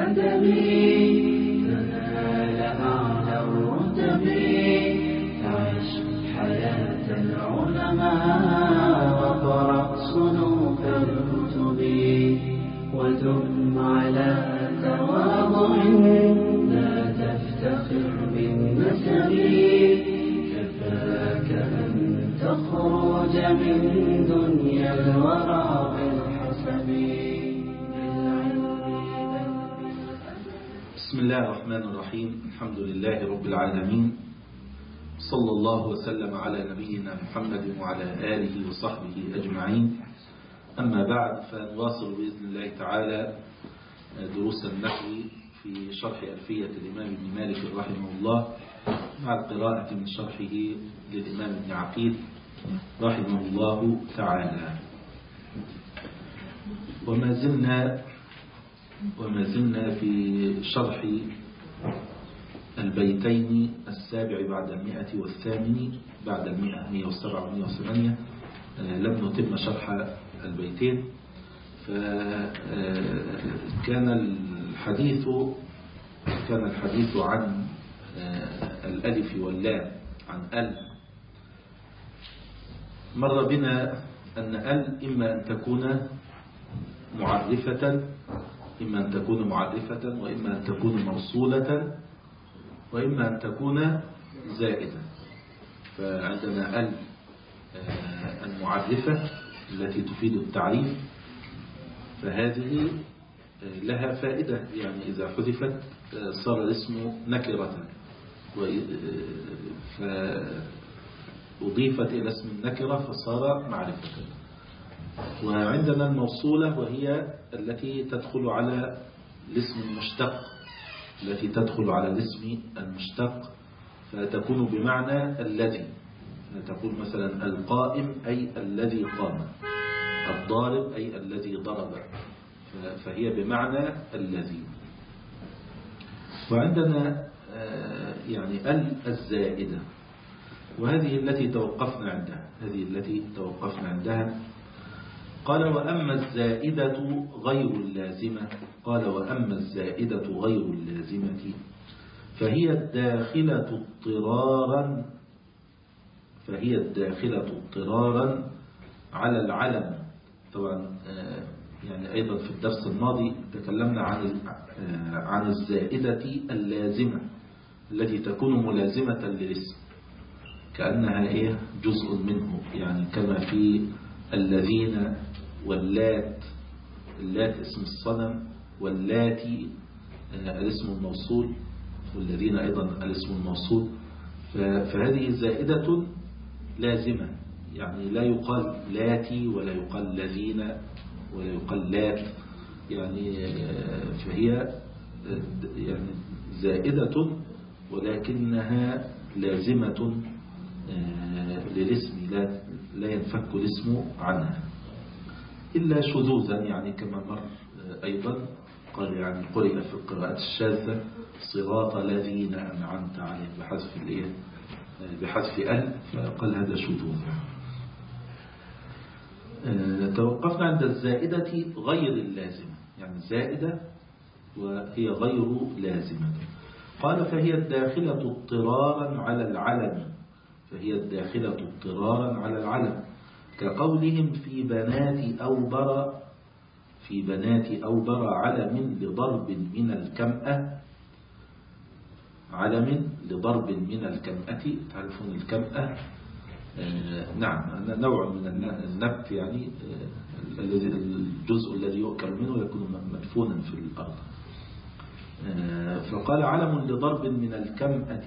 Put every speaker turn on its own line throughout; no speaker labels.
بالأدب تنال أعلى الرتب. عش حياة العلماء وقرأ صنوف الكتب، ودم على تواضع لا تفتخر بالنسب. كفاك أن تخرج من دنيا الورى بالحسب.
بسم الله الرحمن الرحيم. الحمد لله رب العالمين، صلى الله وسلم على نبينا محمد وعلى آله وصحبه أجمعين. أما بعد، فنواصل بإذن الله تعالى دروس النحو في شرح ألفية الإمام ابن مالك رحمه الله، مع القراءة من شرحه للإمام ابن عقيل رحمه الله تعالى. وما زلنا في شرح البيتين السابع بعد 100 والثامن بعد 107 و108. لم نتم شرح البيتين، فكان الحديث عن الألف واللام، عن ال. مر بنا أن ال إما أن تكون معرفة وإما أن تكون موصولة وإما أن تكون زائدة. فعندنا ال المعرفة التي تفيد التعريف، فهذه لها فائدة، يعني إذا حذفت صار الاسم نكرة، فأضيفت إلى اسم النكرة فصار معرفة. وعندنا الموصولة، وهي التي تدخل على الاسم المشتق، فتكون بمعنى الذي. تقول مثلا القائم أي الذي قام، الضارب أي الذي ضرب، فهي بمعنى الذي. وعندنا يعني الزائدة، وهذه التي توقفنا عندها. قال وأما الزائدة غير اللازمة فهي الداخلة اضطرارا على العلم. طبعا يعني أيضا في الدرس الماضي تكلمنا عن الزائدة اللازمة التي تكون ملازمة للاسم، كأنها جزء منه، يعني كما في الذين واللات. اللات اسم الصنم، واللاتي الاسم الموصول، والذين أيضا الاسم الموصول. فهذه زائدة لازمة، يعني لا يقال لاتي ولا يقال الذين ولا يقال لات، يعني فهي يعني زائدة ولكنها لازمة للاسم، لا ينفك الاسم عنها إلا شذوذا، يعني كما مر أيضا قال يعني قرئ في القراءة الشاذة صراط الذين أنعمت عليهم بحذف فقال هذا شذوذ. توقفنا عند الزائدة غير اللازمة، يعني زائدة وهي غير لازمة. قال فهي الداخلة اضطرارا على العلم، كقولهم في بنات أوبر علم لضرب من الكمأة. تعرفون الكمأة؟ نعم، نوع من النبت، يعني الجزء الذي يؤكل منه يكون مدفونا في الأرض. فقال علم لضرب من الكمأة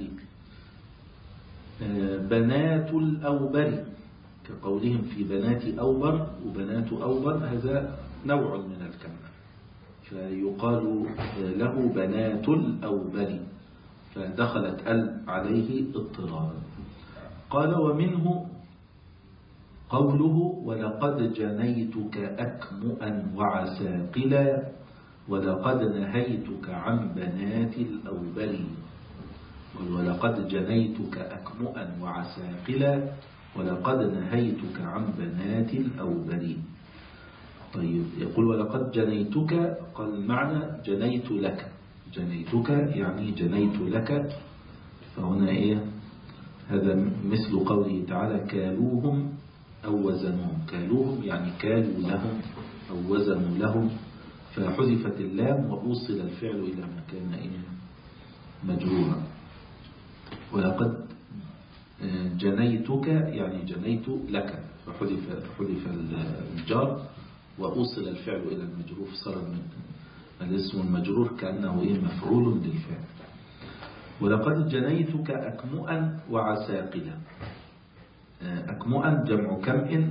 بنات الأوبر، كقولهم في بنات أوبر، وبنات أوبر هذا نوع من الكمأة، فيقال له بنات الأوبر، فدخلت عليه اضطرارا. قال ومنه قوله ولقد جنيتك أكمؤا وعساقلا ولقد نهيتك عن بنات الأوبر. ولقد جنيتك أكمؤا وعساقلا ولقد نهيتك عن بنات الأوبر. طيب يقول ولقد جنيتك، قال المعنى جنيت لك. جنيتك يعني جنيت لك. فهنا إيه؟ هذا مثل قوله تعالى كالوهم أو وزنوهم. كالوهم يعني كالوا لهم أو وزنوا لهم، فحذفت اللام وأوصل الفعل إلى ما كان مجرورا. ولقد جنيتك يعني جنيت لك، فحذف الجار وأوصل الفعل إلى المجرور، فصار الاسم المجرور كأنه مفعول للفعل. ولقد جنيتك أكمؤا وعساقلا. أكمؤا جمع كمء،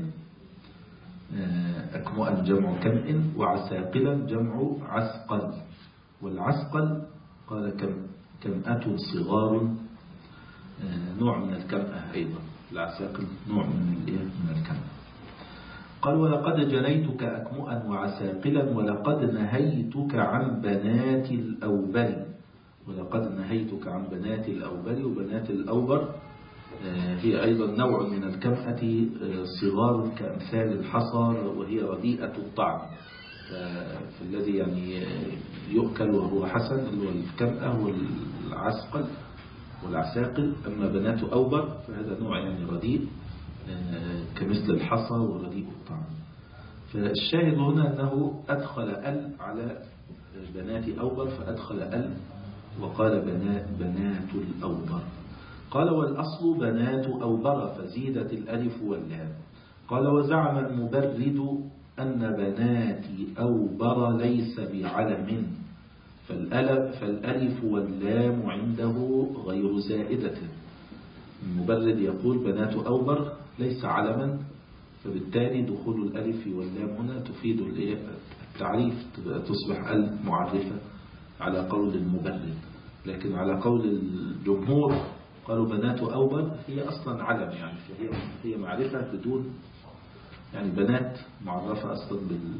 أكمؤا جمع كمء، وعساقلا جمع عسقل. والعسقل قال كمأة صغار، نوع من الكمأة أيضا. العساقل نوع من الكمأة. قال ولقد جنيتك أكمؤا وعساقلا ولقد نهيتك عن بنات الأوبر. ولقد نهيتك عن بنات الأوبر. وبنات الأوبر هي أيضا نوع من الكمأة، صغار كأمثال الحصى، وهي رديئة الطعم. فالذي يعني يؤكل وهو حسن اللي هو الكمأة والعسقل والعساقل. أما بنات أوبر فهذا نوع يعني رديء كمثل الحصى ورديء الطعم. فالشاهد هنا أنه أدخل ال على بنات أوبر، فأدخل ال وقال بنات الأوبر. قال والأصل بنات أوبر، فزيدت الألف واللام. قال وزعم المبرد أن بنات أوبر ليس بعلم، فالألف واللام عنده غير زائدة. المبرد يقول بنات أوبر ليس علما، فبالتالي دخول الألف واللام هنا تفيد التعريف، تصبح المعرفة على قول المبرد. لكن على قول الجمهور قالوا بنات أوبر هي أصلا علم، يعني فهي معرفة بدون، يعني بنات معرفة أصلا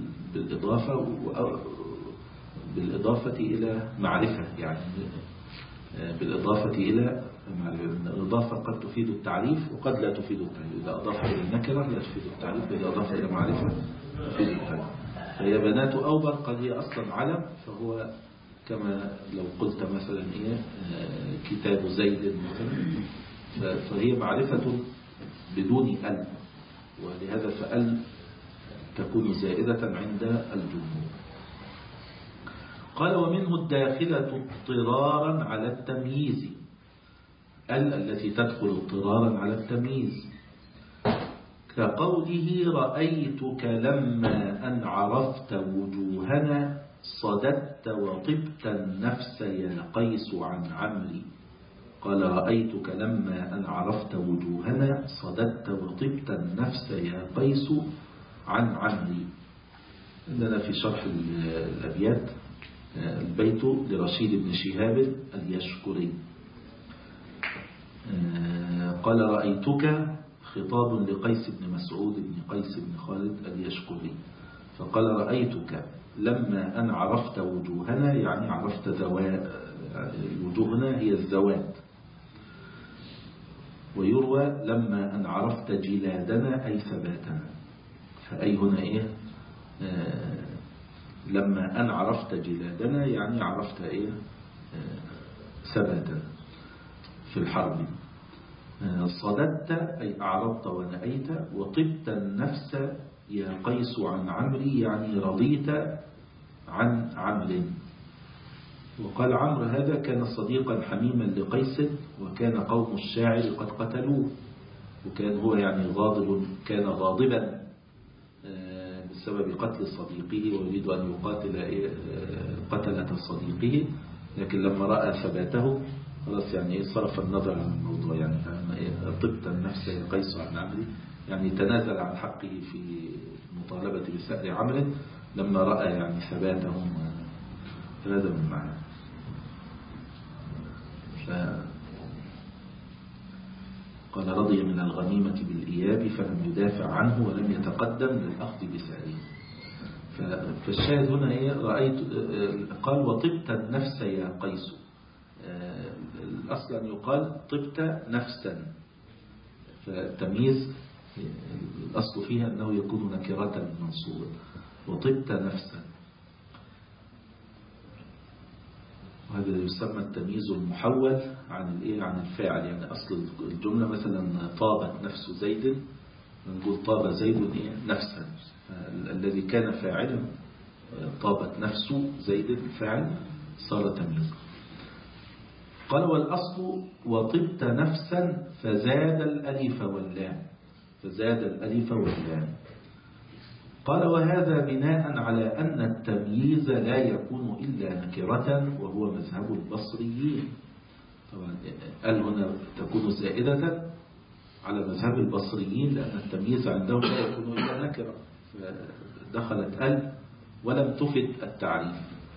بالإضافة إلى معرفة، يعني بالإضافة إلى الإضافة قد تفيد التعريف وقد لا تفيد التعريف. إذا أضاف إلى النكرة لا تفيد التعريف، وإذا أضاف إلى معرفة تفيد التعريف. فهي بنات أوبر قد هي أصلا علم، فهو كما لو قلت مثلا كتاب زيد مثلا، فهي معرفة بدون ال، ولهذا فال تكون زائدة عند الجمهور. قال ومنه الداخلة اضطرارا على التمييز، التي تدخل اضطرارا على التمييز، كقوله رأيتك لما أن عرفت وجوهنا صددت وطبت النفس يا قيس عن عمري. قال رأيتك لما أن عرفت وجوهنا صددت وطبت النفس يا قيس عن عمري. عندنا في شرح الأبيات البيت لرشيد بن شهاب اليشكري. قال رأيتك خطاب لقيس بن مسعود بن قيس بن خالد اليشكري، فقال رأيتك لما أن عرفت وجوهنا، يعني عرفت وجوهنا هي الذوات. ويروى لما أن عرفت جلادنا أي ثباتنا، فأي هنا لما أن عرفت جلادنا يعني عرفت ثباتنا في الحرب. صددت أي أعرضت ونأيت، وطبت النفس يا قيس عن عمري يعني رضيت عن عمرو. وقال عمرو هذا كان صديقا حميما لقيس، وكان قوم الشاعر قد قتلوه، وكان هو يعني كان غاضبا بسبب قتل صديقه، ويريد أن يقاتل قتلة صديقه، لكن لما رأى ثباته خلاص يعني صرف النظر عن الموضوع. يعني طبت النفس يا قيس عن عمرو، يعني تنازل عن حقه في المطالبة بسأل عمرو لما رأى يعني ثباتهم، فهذا من معنى. قال رضي من الغنيمة بالإياب فلم يدافع عنه ولم يتقدم للأخذ بسعره. فالشاهد هنا رأيت، قال وطبت النفس يا قيس. الأصل أن يقال طبت نفسا، فالتمييز الأصل فيها أنه يكون نكرة منصوبا. وطبت نفسا. وهذا يسمى التمييز المحول عن الفاعل. يعني أصل الجملة مثلا طابت نفس زيد، نقول طاب زيد نفسا، الذي كان فاعلا طابت نفس زيد فاعل صار تمييزا. قال والأصل وطبت نفسا فزاد الألف واللام، فزاد الألف واللام. قال وهذا بناء على أن التمييز لا يكون إلا نكرة وهو مذهب البصريين. طبعا قال هنا تكون زائدة على مذهب البصريين لأن التمييز عندهم لا يكون إلا نكرة، فدخلت ال ولم تفد التعريف،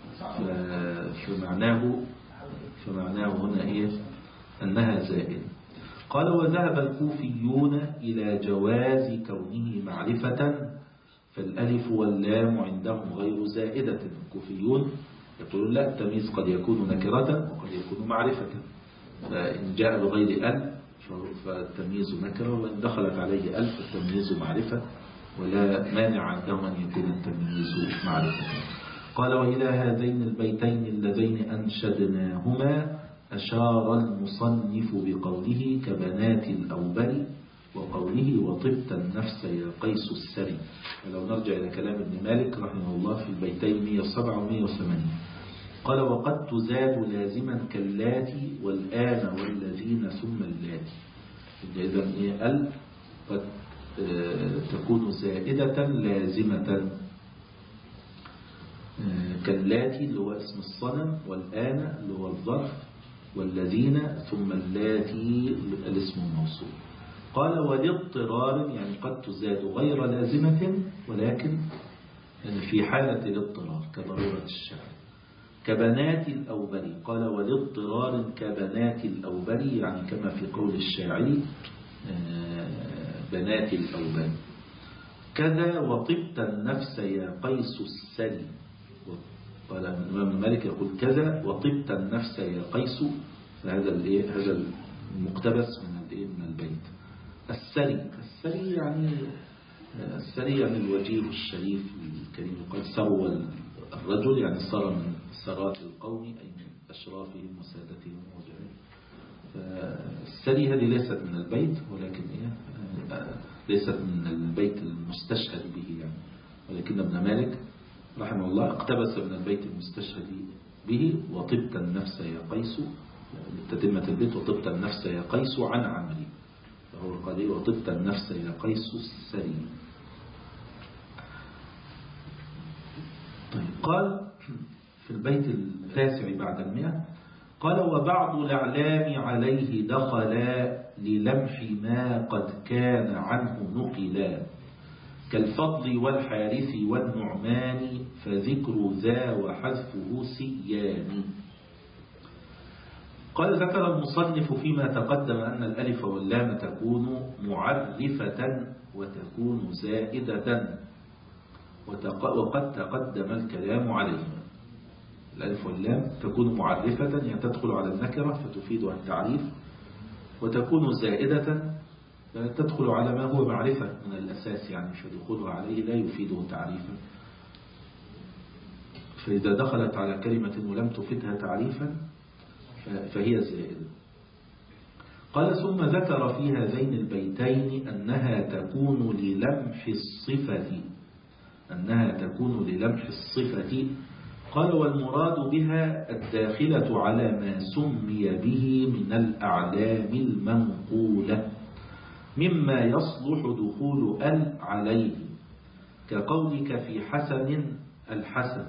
فمعناه هنا إيه؟ أنها زائدة. قال وذهب الكوفيون إلى جواز كونه معرفة فالألف واللام عندهم غير زائدة. الكوفيون يقولون لا، التمييز قد يكون نكرة وقد يكون معرفة، فإن جاء بغير أل فالتمييز نكرة، وإن دخلت عليه أل فالتمييز معرفة، ولا مانع عندهم أن يكون التمييز معرفة. قال وإلى هذين البيتين اللذين أنشدناهما أشار المصنف بقوله كبنات الأوبل وقوله وطبت النفس يا قيس السري. ولو نرجع إلى كلام ابن مالك رحمه الله في البيتين 107 و 180 قال وقد تزاد لازما كاللاتي والآن والذين ثم اللاتي. إذن ال قد تكون زائدة لازمة كاللاتي اللي هو اسم الصنم، والآن اللي هو الظرف، والذين ثم اللاتي الاسم الموصول. قال ولاضطرار يعني قد تزاد غير لازمة ولكن في حالة الاضطرار كضرورة الشعر. كبنات الأوبري قال ولاضطرار كبنات الأوبري يعني كما في قول الشاعر بنات الأوبري. كذا وطبت النفس يا قيس السري. قال الإمام مالك يقول كذا وطبت النفس يا قيس، فهذا هذا المقتبس من البيت. السري يعني الوجيه الشريف الكريم. قال سروى الرجل يعني صار من سرات القوم أي من أشرافهم وسادتهم وجههم. فالسري هذه ليست من البيت ولكن ليست من البيت المستشهد به يعني، ولكن ابن مالك رحمه الله اقتبس من البيت المستشهد به وطبت النفس يا قيس لتتمة البيت وطبت النفس يا قيس عن عمري، فهو قال وطبت النفس يا قيس السري. طيب قال في البيت 9 بعد 100 قال وبعض الأعلام عليه دخلا للمح ما قد كان عنه نقلا كالفضل والحارث والنعمان فذكر ذا وحذفه سيان. قال ذكر المصنف فيما تقدم أن الألف واللام تكون معرفة وتكون زائدة وقد تقدم الكلام عليهما. الألف واللام تكون معرفة يعني تدخل على النكرة فتفيدها التعريف، وتكون زائدة تدخل على ما هو معرفة من الأساس يعني فدخولها عليه لا يفيده تعريفا، فإذا دخلت على كلمة ولم تفيدها تعريفا فهي زائدة. قال ثم ذكر في هذين البيتين أنها تكون للمح الصفة. قال والمراد بها الداخلة على ما سمي به من الأعلام المنقولة مما يصلح دخول ال عليه كقولك في حسن الحسن،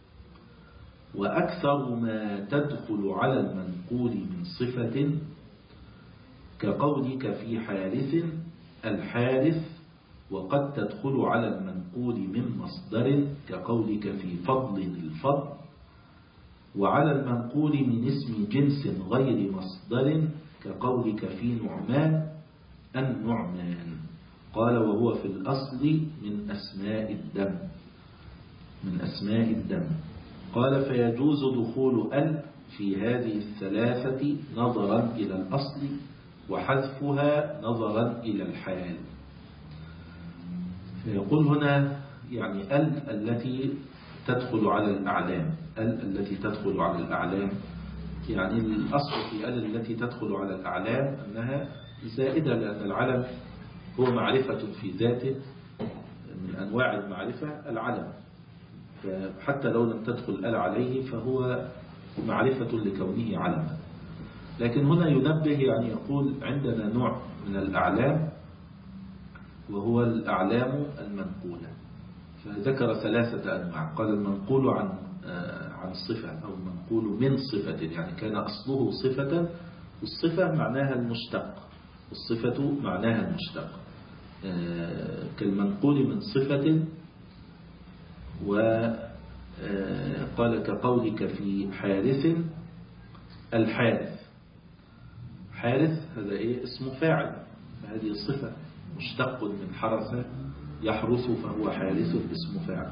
وأكثر ما تدخل على المنقول من صفة كقولك في حارث الحارث، وقد تدخل على المنقول من مصدر كقولك في فضل الفضل، وعلى المنقول من اسم جنس غير مصدر كقولك في نعمان النعمان. قال وهو في الأصل من أسماء الدم. قال فيجوز دخول ال في هذه الثلاثة نظرا إلى الأصل وحذفها نظرا إلى الحال. فيقول هنا يعني التي تدخل على الأعلام، التي تدخل على الأعلام. يعني الأصل في التي تدخل على الأعلام أنها زائدة، لأن العلم هو معرفة في ذاته، من أنواع المعرفة العلم، فحتى لو لم تدخل عليه فهو معرفة لكونه علما. لكن هنا ينبه، يعني يقول عندنا نوع من الأعلام وهو الأعلام المنقولة، فذكر 3 أنواع. قال المنقول عن صفة، أو المنقول من صفة، يعني كان أصله صفة، والصفة معناها المشتق، والصفة معناها المشتق، كالمنقول من صفة. وقال كقولك في حارث الحارث، حارث هذا اسم فاعل، فهذه الصفة مشتق من حرس يحرس، فهو حارس اسم فاعل،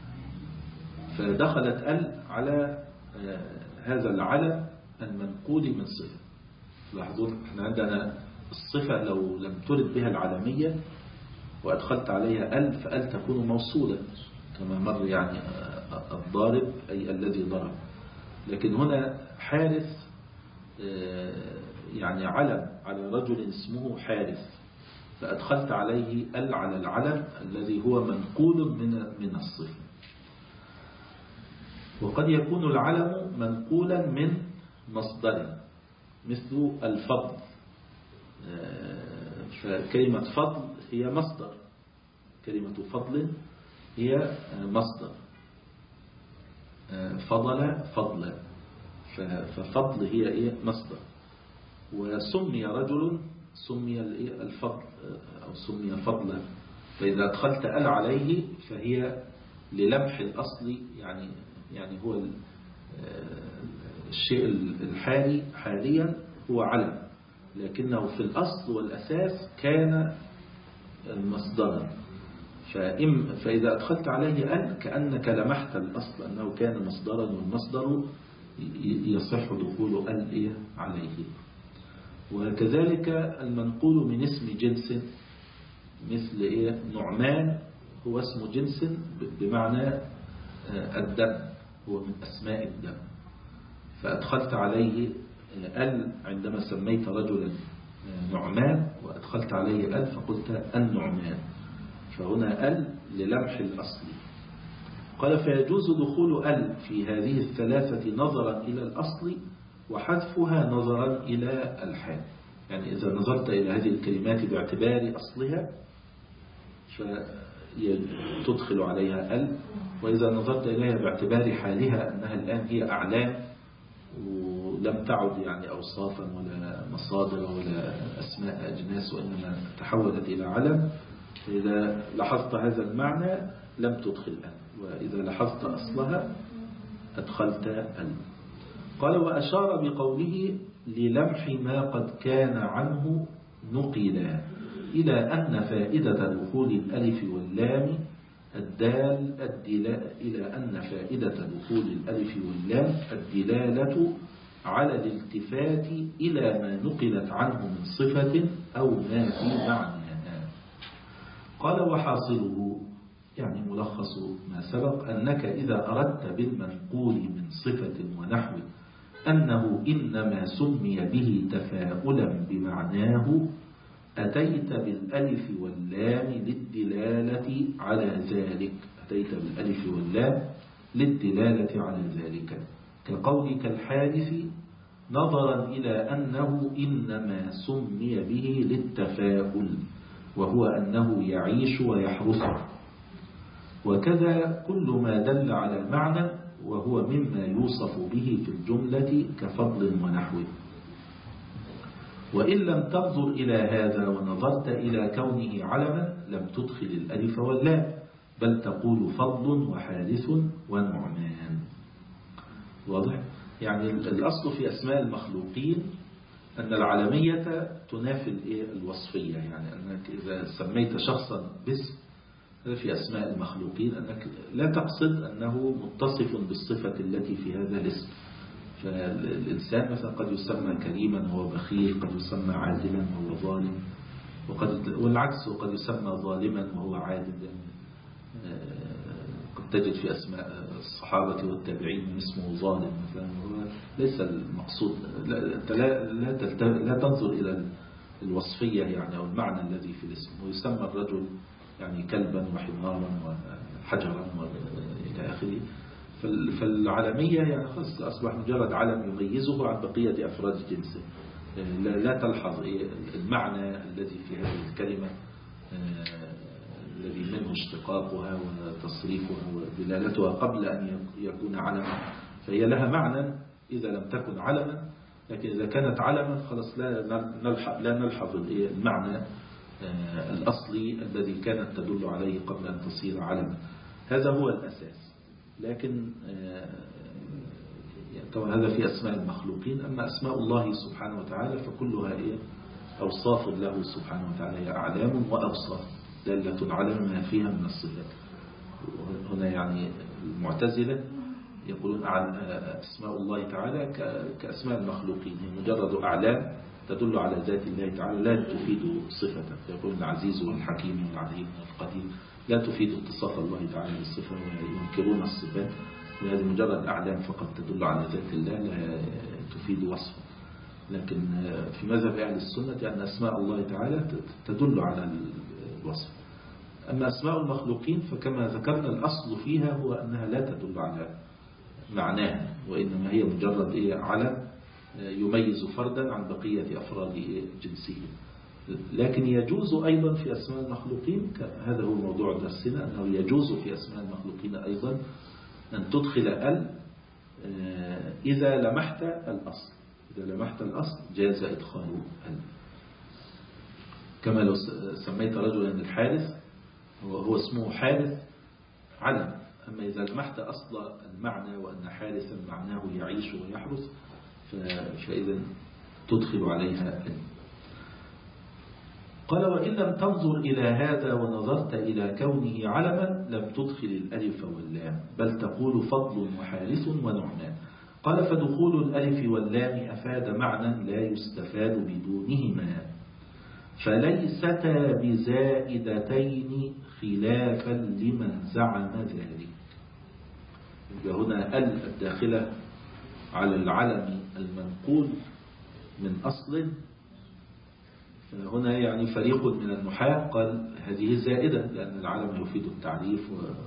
فدخلت على هذا العلم المنقول من صفة. لاحظوا احنا عندنا الصفة لو لم ترد بها العلمية وأدخلت عليها فأل تكون موصولة كما مر، يعني الضارب أي الذي ضرب. لكن هنا حارس يعني علم على رجل اسمه حارس، فأدخلت عليه على العلم الذي هو منقول من الصفة. وقد يكون العلم منقولا من مصدر، مثل الفضل، فكلمة فضل هي مصدر، كلمة فضل هي مصدر، فضل فضلا، ففضل هي مصدر. وسمي رجل سمي الفضل أو سمي فضلا، فإذا أدخلت عليه فهي للمح الأصل، يعني هو الشيء الحالي حاليا هو علم، لكنه في الأصل والأساس كان مصدرا، فإذا أدخلت عليه كأنك لمحت الأصل أنه كان مصدرا، والمصدر يصح دخول عليه. وكذلك المنقول من اسم جنس، مثل نعمان هو اسم جنس بمعنى الدم، هو من أسماء الدم، فأدخلت عليه عندما سميت رجلا نعمان وأدخلت عليه فقلت النعمان، فهنا للمح الأصل. قال فيجوز دخول في هذه الثلاثة نظرا إلى الأصل، وحذفها نظرا إلى الحال. يعني إذا نظرت إلى هذه الكلمات باعتبار أصلها فتدخل عليها وإذا نظرت إليها باعتبار حالها أنها الآن هي أعلام ولم تعد يعني أوصافا ولا مصادر ولا أسماء أجناس، وإنما تحولت إلى علم، إذا لاحظت هذا المعنى لم تدخل وإذا لاحظت أصلها أدخلت قال وأشار بقوله للمح ما قد كان عنه نقلا إلى أن فائدة دخول الألف واللام الدلالة على الالتفات إلى ما نقلت عنه من صفة أو ما في معناها. قال وحاصله يعني ملخص ما سبق أنك إذا أردت بالمنقول من صفة ونحو أنه إنما سمي به تفاؤلا بمعناه أتيت بالألف واللام للدلالة على ذلك، كقولك الحادث نظرا إلى أنه إنما سمي به للتفاؤل، وهو أنه يعيش ويحرس. وكذا كل ما دل على معنى وهو مما يوصف به في الجملة كفضل ونحوه. وإن لم تنظر إلى هذا ونظرت إلى كونه علما لم تدخل الألف واللام، بل تقول فضل وحادث ونعمان. واضح؟ يعني الأصل في أسماء المخلوقين أن العلمية تنافي الوصفية، يعني أنك إذا سميت شخصا باسم في أسماء المخلوقين أنك لا تقصد أنه متصف بالصفة التي في هذا الاسم. فالإنسان مثلا قد يسمى كريما وهو بخيل، قد يسمى عادلا وهو ظالم، والعكس، وقد يسمى ظالما وهو عادل. قد تجد في أسماء الصحابة والتابعين من اسمه ظالم مثلا، ليس المقصود. لا تنظر إلى الوصفية يعني أو المعنى الذي في الاسم. ويسمى الرجل يعني كلبا وحمارا وحجرا إلى آخره. فالعلمية يعني خلاص أصبح مجرد علم يميزه عن بقية أفراد جنسه. لا تلحظ المعنى الذي في هذه الكلمة الذي منه اشتقاقها وتصريفها ودلالتها قبل أن يكون علما. فهي لها معنى إذا لم تكن علما، لكن إذا كانت علما خلاص لا نلحظ المعنى الأصلي الذي كانت تدل عليه قبل أن تصير علما. هذا هو الأساس. لكن طبعا هذا في أسماء المخلوقين. أما أسماء الله سبحانه وتعالى فكلها أوصاف له سبحانه وتعالى، هي أعلام وأوصاف دالة على ما فيها من الصفات. هنا يعني المعتزلة يقولون أسماء الله تعالى كأسماء المخلوقين، هي مجرد أعلام تدل على ذات الله تعالى لا تفيد صفة. يقولون العزيز والحكيم والعليم والقدير لا تفيد اتصاف الله تعالى بالصفة، وينكرون الصفات، وهذه مجرد أعلام فقط تدل على ذات الله لا تفيد وصفا. لكن في مذهب أهل السنة أن أسماء الله تعالى تدل على الوصف. أما أسماء المخلوقين فكما ذكرنا الأصل فيها هو أنها لا تدل على معناها، وإنما هي مجرد علم يميز فردا عن بقية أفراد جنسه. لكن يجوز أيضا في أسماء المخلوقين، هذا هو موضوع درسنا، أنه يجوز في أسماء المخلوقين أيضا أن تدخل إذا لمحت الأصل. إذا لمحت الأصل جاز إدخال كما لو سميت رجلا الحارث هو اسمه حارث علم. أما إذا لمحت أصل المعنى وأن حارثا معناه يعيش ويحرث فإذا تدخل عليها قال وإن لم تنظر إلى هذا ونظرت إلى كونه علما لم تدخل الألف واللام، بل تقول فضل وحارث ونعمان. قال فدخول الألف واللام أفاد معنى لا يستفاد بدونهما، فليستا بزائدتين خلافا لمن زعم ذلك. هنا الداخلة على العلم المنقول من أصل. هنا يعني فريق من النحاة قال هذه زائدة لأن العلم يفيد التعريف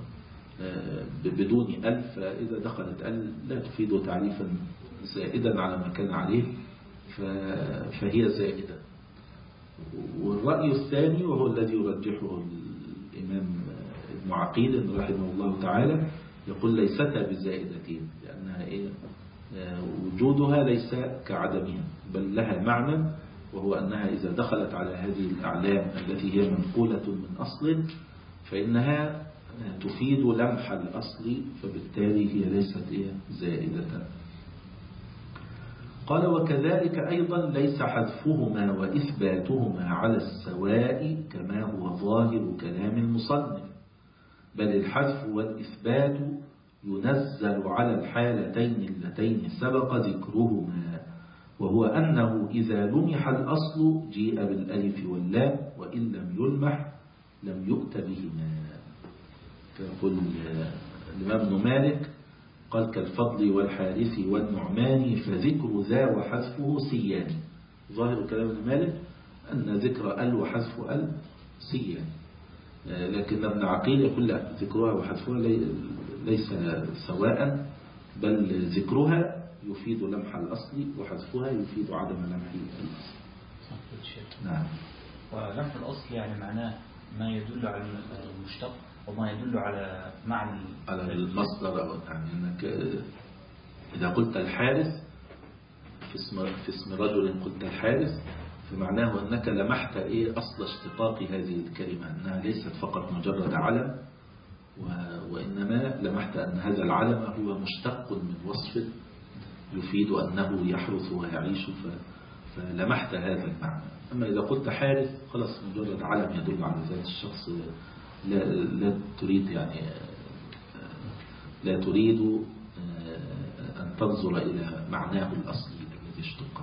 بدون ألف، فإذا دخلت ألف لا تفيد تعريفا زائدا على ما كان عليه فهي زائدة. والرأي الثاني وهو الذي يرجحه الإمام ابن عقيل رحمه الله تعالى يقول ليستا بزائدتين، لأنها وجودها ليس كعدمها بل لها معنى، وهو أنها إذا دخلت على هذه الأعلام التي هي منقولة من أصل فإنها تفيد لمح الأصل، فبالتالي هي ليست زائدة. قال وكذلك أيضا ليس حذفهما وإثباتهما على السواء كما هو ظاهر كلام المصنف، بل الحذف والإثبات ينزل على الحالتين اللتين سبق ذكرهما، وهو أنه إذا لمح الأصل جيء بالألف واللام، وإن لم يلمح لم يؤت بهما. فيقول الإمام ابن مالك قال كالفضل والحارث والنعمان فذكر ذا وحذفه سيان. ظاهر كلام ابن مالك أن ذكر ال وحذف ال سيان، لكن ابن عقيل يقول لا، ذكرها وحذفها ليس سواء، بل ذكرها يفيد لمح الأصل وحذفها يفيد عدم لمح الأصل. نعم.
ولمح الأصل يعني معناه ما يدل على المشتق وما يدل على معنى
على المصدر. يعني أنك إذا قلت الحارث في اسم رجل قلت الحارث فمعناه أنك لمحت أصل اشتقاق هذه الكلمة، أنها ليست فقط مجرد علم، وإنما لمحت أن هذا العلم هو مشتق من وصف يفيد أنه يحرث ويعيش، فلمحت هذا المعنى. أما إذا قلت حارث خلاص مجرد علم يدل على ذات الشخص، لا تريد يعني لا تريد أن تنظر إلى معناه الأصلي الذي اشتق.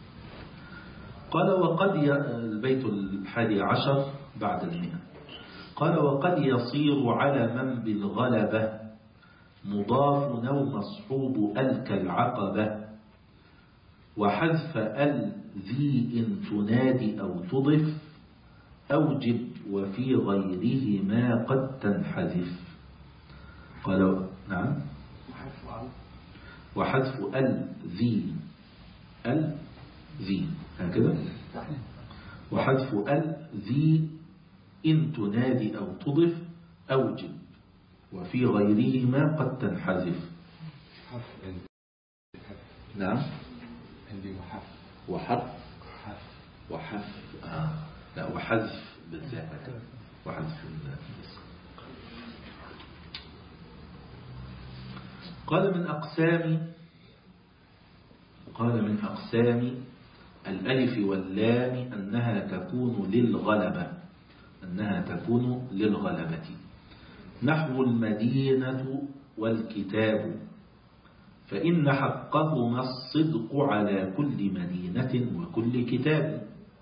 قال وقد البيت 11 بعد 100 قال وقد يصير علما بالغلبة مضاف أو مصحوب كالعقبة، وحذف ذي إن تنادي أو تضف أوجب وفي غيره ما قد تنحذف. قال نعم. وحذف ذي هكذا، وحذف ذي إن تنادي أو تضف أوجب وفي غيره ما قد تنحذف. نعم. وحذف لا وحذف بالذات، وحذف قال من أقسام الألف واللام أنها تكون للغلبة، نحو المدينة والكتاب، فإن حقهما الصدق على كل مدينة وكل كتاب،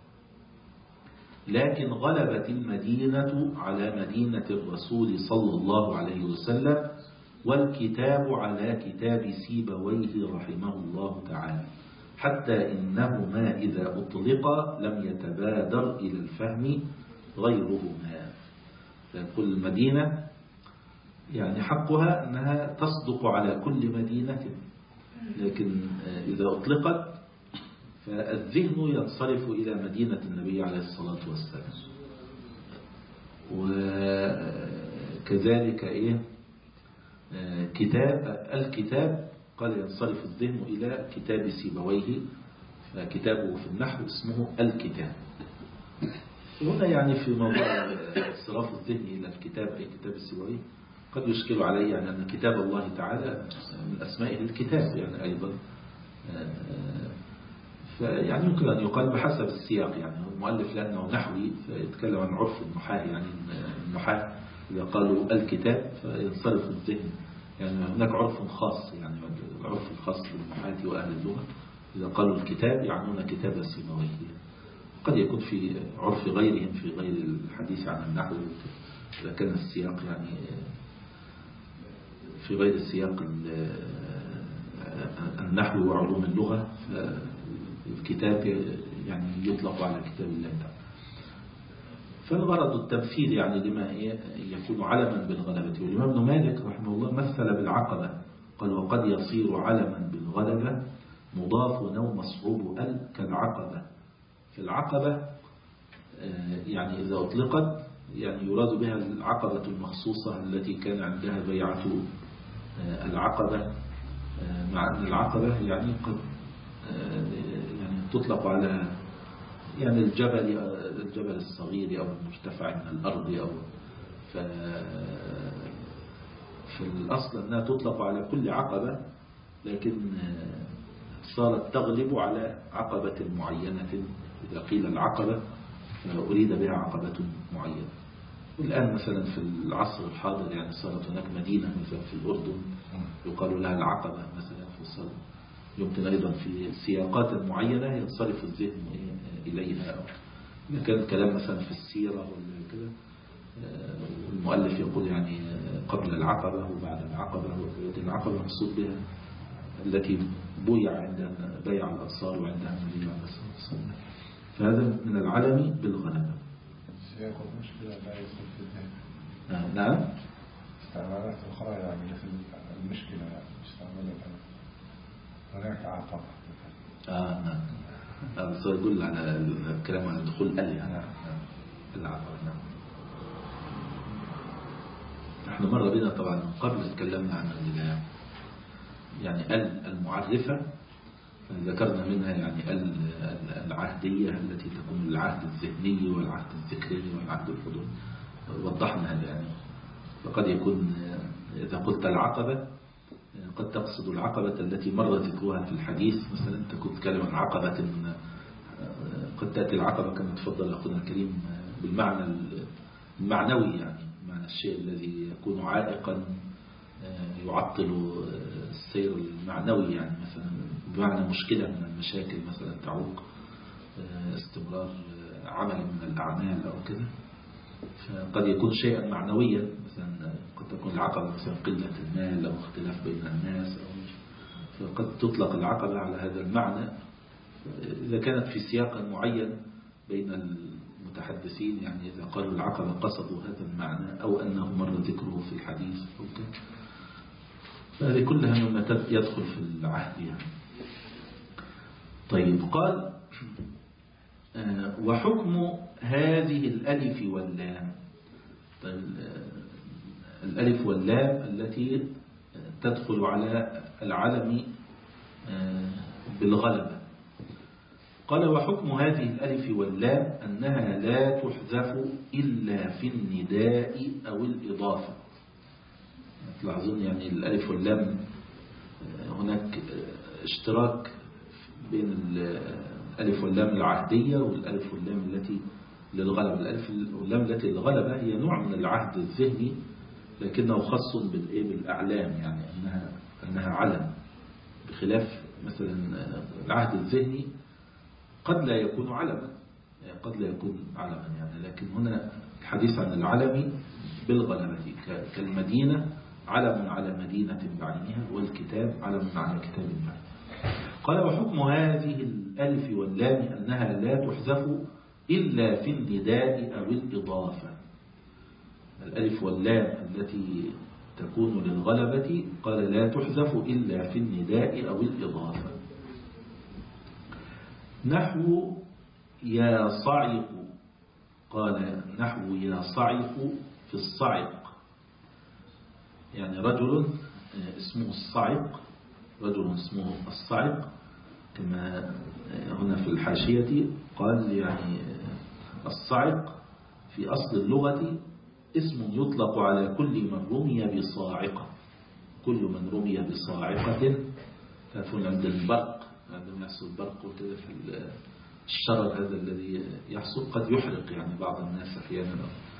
لكن غلبت المدينة على مدينة الرسول صلى الله عليه وسلم، والكتاب على كتاب سيبويه رحمه الله تعالى، حتى إنهما إذا أطلقا لم يتبادر إلى الفهم غيرهما. فكل مدينة يعني حقها أنها تصدق على كل مدينة، لكن إذا أطلقت فالذهن ينصرف إلى مدينة النبي عليه الصلاة والسلام. وكذلك الكتاب قال ينصرف الذهن إلى كتاب سيبويه، فكتابه في النحو اسمه الكتاب. هنا يعني في موضوع انصراف الذهن إلى الكتاب أي كتاب سيبويه قد يشكل عليه يعني أن كتاب الله تعالى من أسمائه الكتاب يعني أيضا، فيعني يمكن أن يقال بحسب السياق. يعني المؤلف لأنه نحوي فيتكلم عن عرف النحاة، يعني النحاة إذا قالوا الكتاب فينصرف الذهن، يعني هناك عرف خاص، يعني العرف الخاص بالنحاة وأهل اللغة إذا قالوا الكتاب يعنون كتاب سيبويه. قد يكون في عرف غيرهم في غير الحديث عن النحو إذا كان السياق يعني في غير السياق النحو وعلوم اللغة، فالكتاب يعني يطلق على كتاب الله تعالى. فالغرض التمثيل يعني لما يكون علما بالغلبة. والإمام ابن مالك رحمه الله مثل بالعقبة، قال وقد يصير علما بالغلبة مضاف أو مصحوب كالعقبة. في العقبة يعني إذا أطلقت يعني يراد بها العقبة المخصوصة التي كان عندها بيعة العقبة، مع أن العقبة يعني قد يعني تطلق على يعني الجبل الصغير أو المرتفع من الأرض، أو في الأصل أنها تطلق على كل عقبة، لكن صارت تغلب على عقبة معينة. إذا قيل العقبة أريد بها عقبة معينة. والآن مثلا في العصر الحاضر يعني صارت هناك مدينة مثلا في الأردن يقال لها العقبة مثلا، في يمكن أيضا في سياقات معينة ينصرف الذهن إليها. إذا كان الكلام مثلا في السيرة ولا كده المؤلف يقول يعني قبل العقبة وبعد العقبة، العقبة مقصود بها التي بيع الأنصار وعندها النبي عليه الصلاة والسلام. فهذا من العلم بالغلبة.
السياق المشكلة لا يصل في الذهن.
نعم.
استعمالات أخرى يعني مثل المشكلة استعمالات هناك عقبة.
نعم. هذا يدل على الكلام عن دخول يعني العقبة. نعم. نحن مرة بنا طبعا قبل تكلمنا عن يعني المعرفة، ذكرنا منها يعني العهدية التي تكون العهد الذهني والعهد الذكري والعهد الحضوري، وضحنا هذا يعني. فقد يكون إذا قلت العقبة قد تقصد العقبة التي مر ذكرها في الحديث، مثلا أنت كنت تتكلم عن عقبة، قد تأتي العقبة كما تفضل أخونا الكريم بالمعنى المعنوي، يعني معنى الشيء الذي يكون عائقا يعطل السير المعنوي، يعني مثلا بمعنى مشكلة من المشاكل مثلا تعوق استمرار عمل من الأعمال أو كذا. فقد يكون شيئا معنويا، مثلا قد تكون العقبة مثلا قلة المال أو اختلاف بين الناس، فقد تطلق العقبة على هذا المعنى إذا كانت في سياق معين بين المتحدثين، يعني إذا قالوا العقبة قصدوا هذا المعنى أو أنه مر ذكره في الحديث أو كذا، فهذه كلها مما يدخل في العهد يعني. طيب قال وحكم هذه الألف واللام. طيب الألف واللام التي تدخل على العلم بالغلبة. قال وحكم هذه الألف واللام أنها لا تحذف إلا في النداء أو الإضافة. تلاحظون يعني الألف واللام هناك اشتراك بين الألف واللام العهدية والألف واللام التي للغلبة. الألف واللام التي للغلبة هي نوع من العهد الذهني لكنه خاص بالأعلام، يعني أنها علم، بخلاف مثلا العهد الذهني قد لا يكون علما، يعني لكن هنا الحديث عن العلم بالغلبة كالمدينة علم على مدينة بعينها، والكتاب علم على كتاب بعينها. قال وحكم هذه الألف واللام أنها لا تحذف إلا في النداء أو الإضافة. الألف واللام التي تكون للغلبة قال لا تحذف إلا في النداء أو الإضافة. نحو يا صعق، قال نحو يا صعق في الصعق، يعني رجل اسمه الصعق، كما هنا في الحاشية قال يعني الصعق في أصل اللغة اسم يطلق على كل من رمي بصاعقة. كل من رمي بصاعقة، تعرفون عند البرق، عندما يحصل البرق وكذا في الشرر هذا الذي يحصل قد يحرق يعني بعض الناس أحيانا،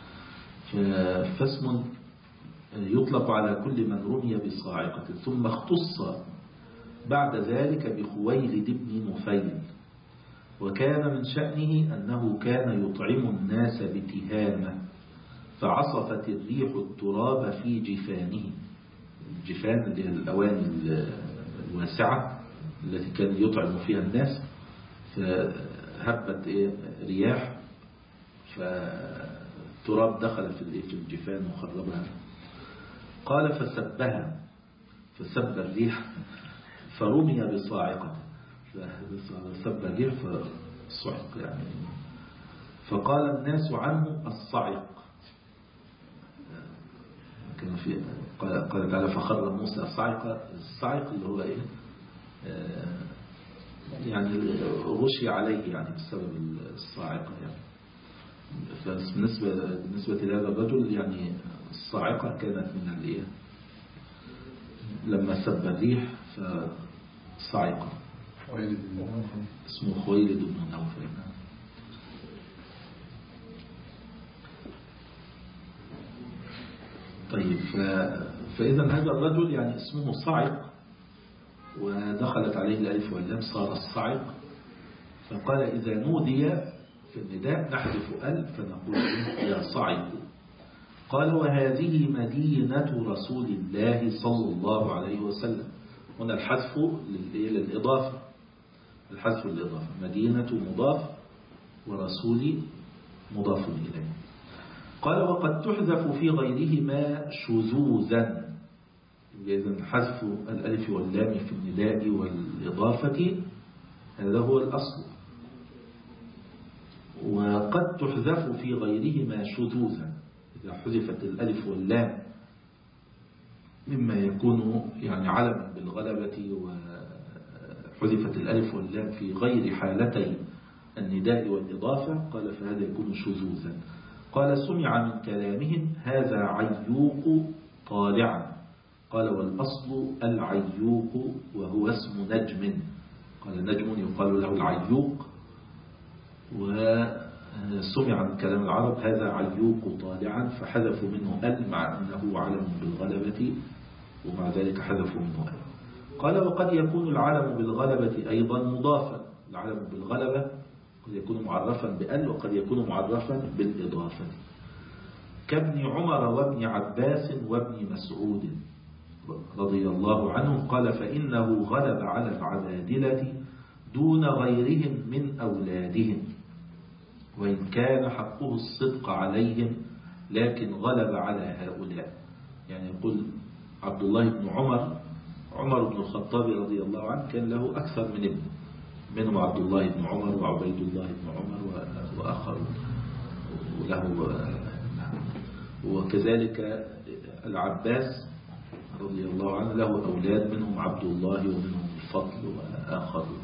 فاسم يطلق على كل من رمي بصاعقة. ثم اختص بعد ذلك بخويلد بن نفيل، وكان من شأنه أنه كان يطعم الناس بتهامة، فعصفت الريح التراب في جفانه. الجفان اللي هي الأواني الواسعة التي كان يطعم فيها الناس، فهبت رياح فالتراب دخل في الجفان وخربها. قال فسب الريح فرمي بصاعقة، فسب الريح فصعق يعني. فقال الناس عنه الصعق. كان في قال تعالى فخر موسى الصعق اللي هو يعني غشي عليه يعني بسبب الصاعقة يعني. بالنسبة لهذا الرجل يعني الصاعقة كانت من لما سب الريح فصعق. اسمه خويلد بن نوفل. طيب فإذا هذا الرجل يعني اسمه صعق، ودخلت عليه الألف واللام صار الصعق. فقال إذا نودي في النداء نحذف ألف فنقول يا صعق. قال وهذه مدينة رسول الله صلى الله عليه وسلم. هنا الحذف للإضافة، مدينة مضاف ورسول مضاف إليه. قال وقد تحذف في غيرهما شذوذا. إذن حذف الألف واللام في النداء والإضافة هذا هو الأصل، وقد تحذف في غيرهما شذوذا. إذا حذفت الألف واللام مما يكون يعني علما بالغلبة، وحذفت الألف واللام في غير حالتي النداء والإضافة قال فهذا يكون شذوذا. قال سمع من كلامهم هذا عيوق طالعا. قال والأصل العيوق وهو اسم نجم. قال نجم يقال له العيوق، وسمع من كلام العرب هذا عيوق طالعا، فحذفوا منه ال مع أنه علم بالغلبة، ومع ذلك حذفوا منه ال. قال وقد يكون العلم بالغلبة أيضا مضافا. العلم بالغلبة قد يكون معرفا بأل وقد يكون معرفا بالإضافة. كابن عمر وابن عباس وابن مسعود رضي الله عنه. قال فإنه غلب على العبادلة دون غيرهم من أولادهم، وإن كان حقه الصدق عليهم لكن غلب على هؤلاء. يعني يقول عبد الله بن عمر بن الخطاب رضي الله عنه كان له أكثر من ابن، منهم عبد الله بن عمر وعبيد الله بن عمر وآخرون وله، وكذلك العباس رضي الله عنه له أولاد، منهم عبد الله ومنهم الفضل وآخرون.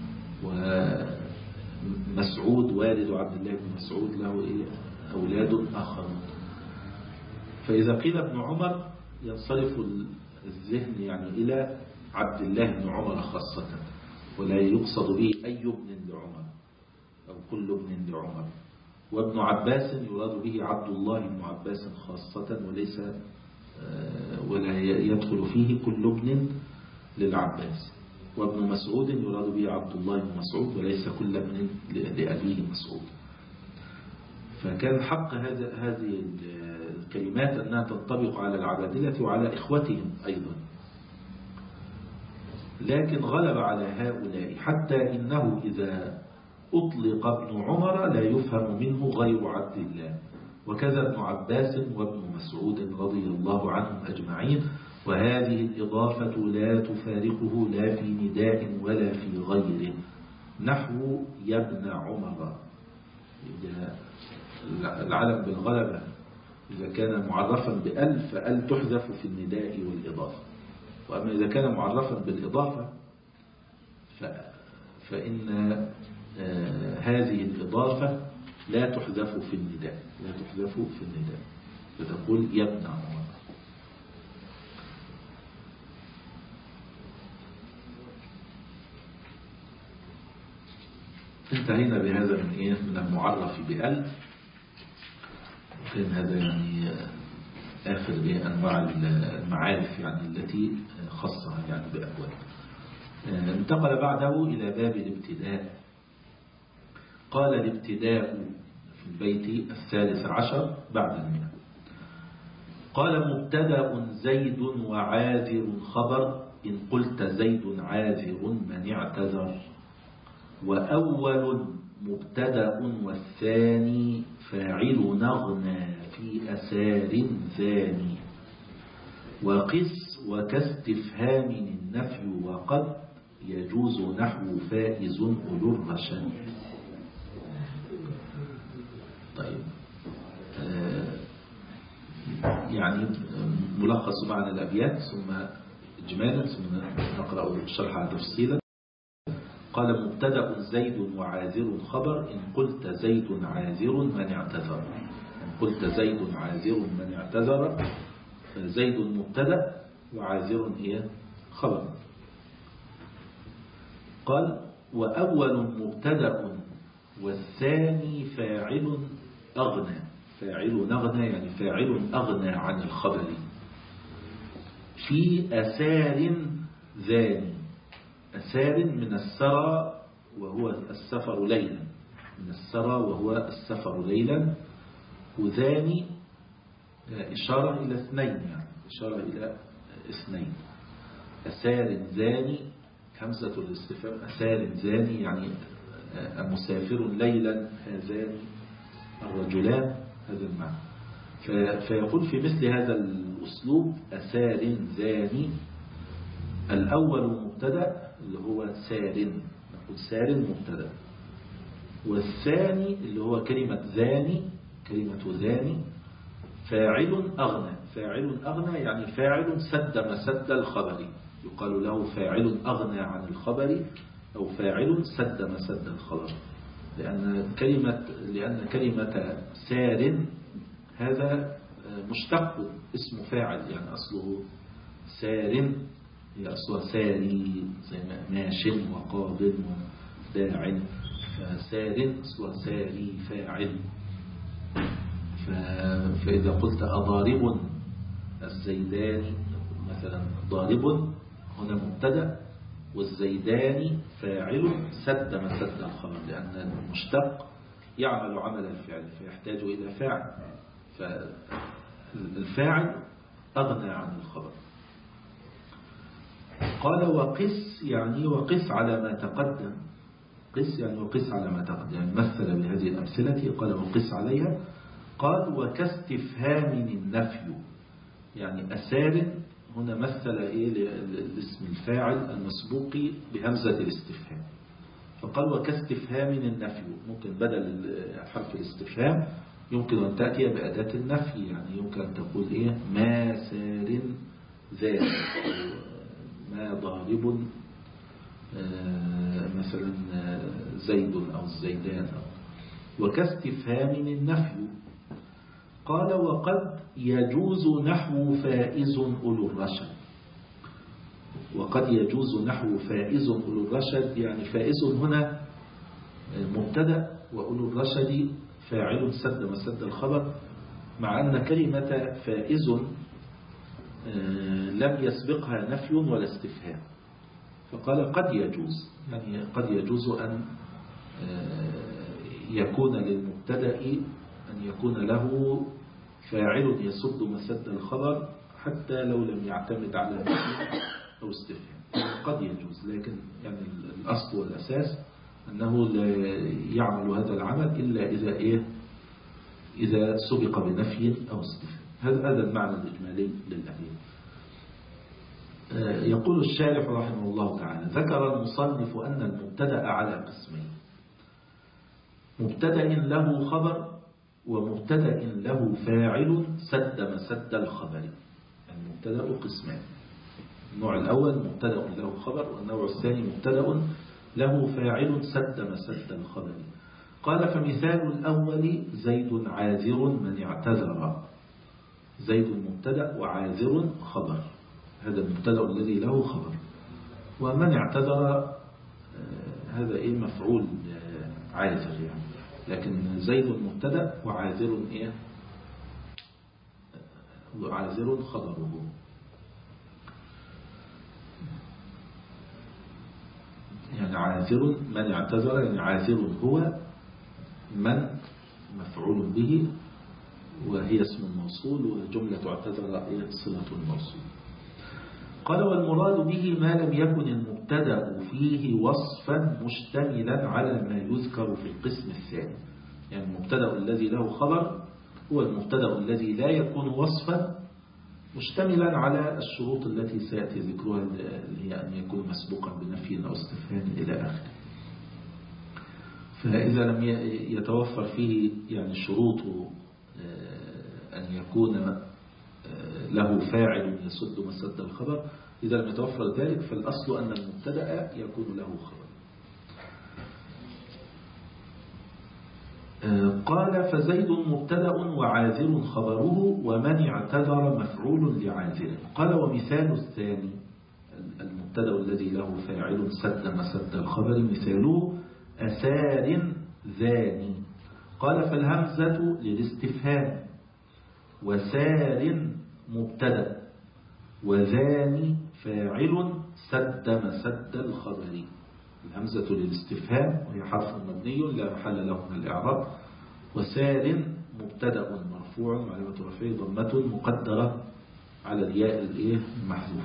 ومسعود والد عبد الله بن مسعود له أولاد آخرون. فإذا قيل ابن عمر ينصرف الذهن يعني إلى عبد الله بن عمر خاصة، ولا يقصد به أي ابن لعمر أو كل ابن لعمر. وابن عباس يراد به عبد الله بن عباس خاصة، وليس ولا يدخل فيه كل ابن للعباس. وابن مسعود يراد به عبد الله بن مسعود، وليس كل ابن لأبيه مسعود. فكان حق هذه الكلمات أنها تنطبق على العبادلة وعلى إخوتهم أيضا، لكن غلب على هؤلاء حتى إنه إذا أطلق ابن عمر لا يفهم منه غير عبد الله، وكذا ابن عباس وابن مسعود رضي الله عنهم أجمعين. وهذه الإضافة لا تفارقه لا في نداء ولا في غيره، نحو يا ابن عمر. العلم بالغلبة إذا كان معرفا بأل فأل تحذف في النداء والإضافة، وأما إذا كان معرفا بالإضافة فإن هذه الإضافة لا تحذف في النداء، فتقول يا ابن عمر. انتهينا بهذا من المعرف بأل. كان هذا يعني آخر أنواع المعارف يعني التي خصها يعني بأول. انتقل بعده إلى باب الابتداء. قال الابتداء في البيت 13 بعد 100. قال مبتدأ زيد وعاذر خبر، إن قلت زيد عاذر من اعتذر. وأول مبتدأ والثاني فاعل نغنى في أسار ثاني. وقس وكاستفهام النفي وقد يجوز نحو فائز أولو الرشد. طيب يعني ملخص معنى الأبيات ثم إجمالا ثم نقرأ شرحها تفصيلا. قال مبتدأ زيد وعاذر خبر، إن قلت زيد عاذر من اعتذر. إن قلت زيد عاذر من اعتذر فزيد مبتدأ وعاذر هي خبر. قال وأول مبتدأ والثاني فاعل أغنى. فاعل نغنى يعني فاعل أغنى عن الخبر. في أسار ذاني. أسار من السرى وهو السفر ليلا، من السرى وهو السفر ليلا. وذاني إشارة إلى اثنين، يعني إشارة إلى اثنين. أسار ذاني همزة الاستفهام، أسار ذاني يعني مسافر ليلا هذان الرجلان، هذا المعنى. فيقول في مثل هذا الأسلوب أسار ذاني. الأول مبتدأ اللي هو سار، نقول سار مبتدأ. والثاني اللي هو كلمة ذاني، كلمة ذاني فاعل أغنى. فاعل أغنى يعني فاعل سد مسد الخبر، يقال له فاعل أغنى عن الخبر أو فاعل سد مسد الخبر، لأن كلمة سار هذا مشتق اسم فاعل، يعني أصله سار، هي أصلها ساري زي ماش وقابل وداع، فسار أصلها ساري فاعل. فإذا قلت أضارب الزيدان مثلا، ضارب هنا مبتدأ والزيدان فاعل سد مسد الخبر، لأن المشتق يعمل عمل الفعل فيحتاج إلى فاعل، فالفاعل أغنى عن الخبر. قال وقس يعني وقس على ما تقدم. قس يعني وقس على ما تقدم، يعني مثل بهذه الأمثلة قال وقس عليها. قال وكاستفهام النفي، يعني أسار هنا مثل لاسم الفاعل المسبوق بهمزة الاستفهام، فقال وكاستفهام النفي، ممكن بدل حرف الاستفهام يمكن أن تأتي بأداة النفي، يعني يمكن أن تقول ما سار ذات، ما ضارب مثلا زيد أو الزيدان. وكاستفهام النفي. قال وقد يجوز نحو فائز أولو الرشد. وقد يجوز نحو فائز أولو الرشد، يعني فائز هنا مبتدأ وأولو الرشد فاعل سد مسد الخبر، مع أن كلمة فائز لم يسبقها نفي ولا استفهام، فقال قد يجوز، يعني قد يجوز أن يكون للمبتدأ أن يكون له فاعل يسد مسد الخبر حتى لو لم يعتمد على نفي أو استفهام، قد يجوز. لكن يعني الأصل والأساس أنه لا يعمل هذا العمل إلا إذا سبق بنفي أو استفهام. هذا المعنى الإجمالي للأبيات. يقول الشارح رحمه الله تعالى ذكر المصنف أن المبتدأ على قسمين: مبتدأ له خبر ومبتدأ له فاعل سد مسد الخبر. المبتدأ قسمان: النوع الأول مبتدأ له خبر، والنوع الثاني مبتدأ له فاعل سد مسد الخبر. قال فمثال الأول زيد عاذر من اعتذر. زيد مبتدأ وعاذر خبر، هذا المبتدأ الذي له خبر. ومن اعتذر هذا مفعول عاذر يعني، لكن زيد مبتدأ وعاذر وعاذر خبره. يعني عاذر من اعتذر، يعني عاذر هو من مفعول به، وهي اسم الموصول، وجملة اعتذر صلة الموصول. قال والمراد به ما لم يكن المبتدأ فيه وصفا مشتملا على ما يذكر في القسم الثاني. يعني المبتدأ الذي له خبر هو المبتدأ الذي لا يكون وصفا مشتملا على الشروط التي سيأتي ذكرها، اللي هي أن يكون مسبوقا بنفي أو استفهام إلى آخره. فإذا لم يتوفر فيه يعني شروط أن يكون له فاعل يسد مسد الخبر، إذا لم يتوفر ذلك فالأصل أن المبتدأ يكون له خبر. قال فزيد مبتدأ وعاذر خبره ومن اعتذر مفعول لعاذر. قال ومثال الثاني المبتدأ الذي له فاعل سد مسد الخبر مثاله أسار ذاني. قال فالهمزة للاستفهام، وسار مبتدأ وذاني فاعل سد مسد الخبر. الهمزة للاستفهام وهي حرف مبني لا محل له من الإعراب، وسار مبتدأ مرفوع وعلامة رفعه ضمة مقدرة على الياء المحذوف،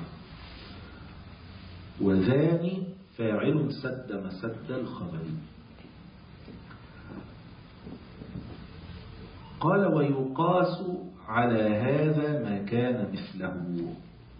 وذاني فاعل سد مسد الخبر. قال ويقاس على هذا ما كان مثله،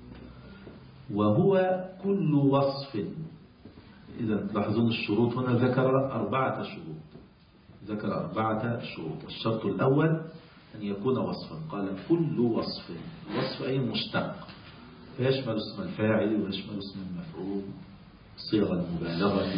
وهو كل وصف. إذا تلاحظون الشروط هنا ذكر 4 شروط. ذكر 4 شروط. الشرط الأول أن يكون وصفا، قال كل وصف. وصف أي مشتق، فيشمل اسم الفاعل ويشمل اسم المفعول، صيغ المبالغة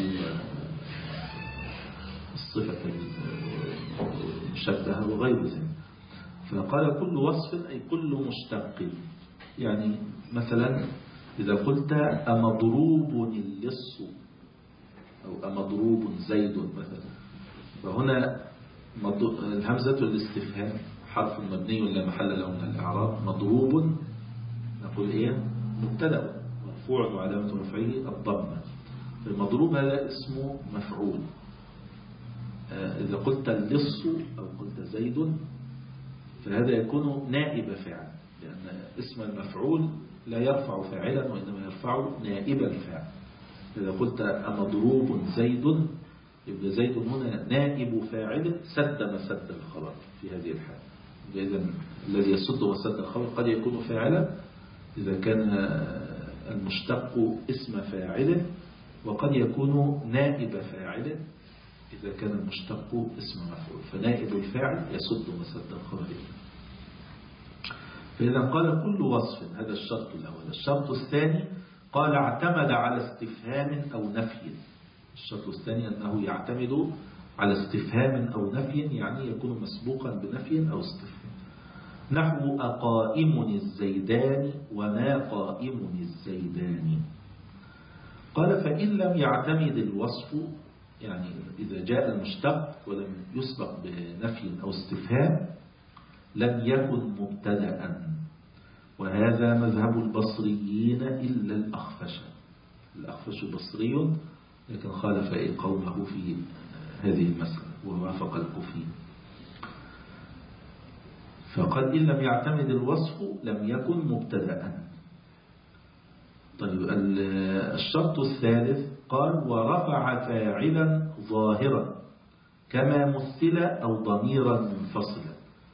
والصفة المشبهة وغير ذلك. فقال كل وصف أي كل مشتق. يعني مثلا إذا قلت أمضروب اللص أو أمضروب زيد مثلا، فهنا الهمزة الاستفهام حرف مبني لا محل له من الإعراب. مضروب نقول مبتدأ مرفوع وعلامة رفعه الضمة. فالمضروب هذا اسمه مفعول. إذا قلت اللص أو قلت زيد فهذا يكون نائب فاعل، لأن اسم المفعول لا يرفع فاعلا وإنما يرفع نائب الفاعل. إذا قلت مضروب زيد، يبقى زيد هنا نائب فاعل سد مسد الخبر في هذه الحالة. إذا الذي يسد مسد الخبر قد يكون فاعلا إذا كان المشتق اسم فاعل، وقد يكون نائب فاعل إذا كان المشتق اسم مفعول، فنائب الفاعل يسد مسد الخبر. فإذا قال كل وصف، هذا الشرط الأول. الشرط الثاني قال اعتمد على استفهام أو نفي. الشرط الثاني أنه يعتمد على استفهام أو نفي، يعني يكون مسبوقا بنفي أو استفهام. نحو أقائم الزيدان وما قائم الزيدان. قال فإن لم يعتمد الوصف، يعني إذا جاء المشتق ولم يسبق بنفي أو استفهام لم يكن مبتدأ، وهذا مذهب البصريين إلا الأخفش. الأخفش بصري لكن خالف قومه في هذه المسألة ووافق الكوفي. فقال إن لم يعتمد الوصف لم يكن مبتدأ. طيب الشرط الثالث قال ورفع فاعلا ظاهرا كما مثل أو ضميرا منفصلا.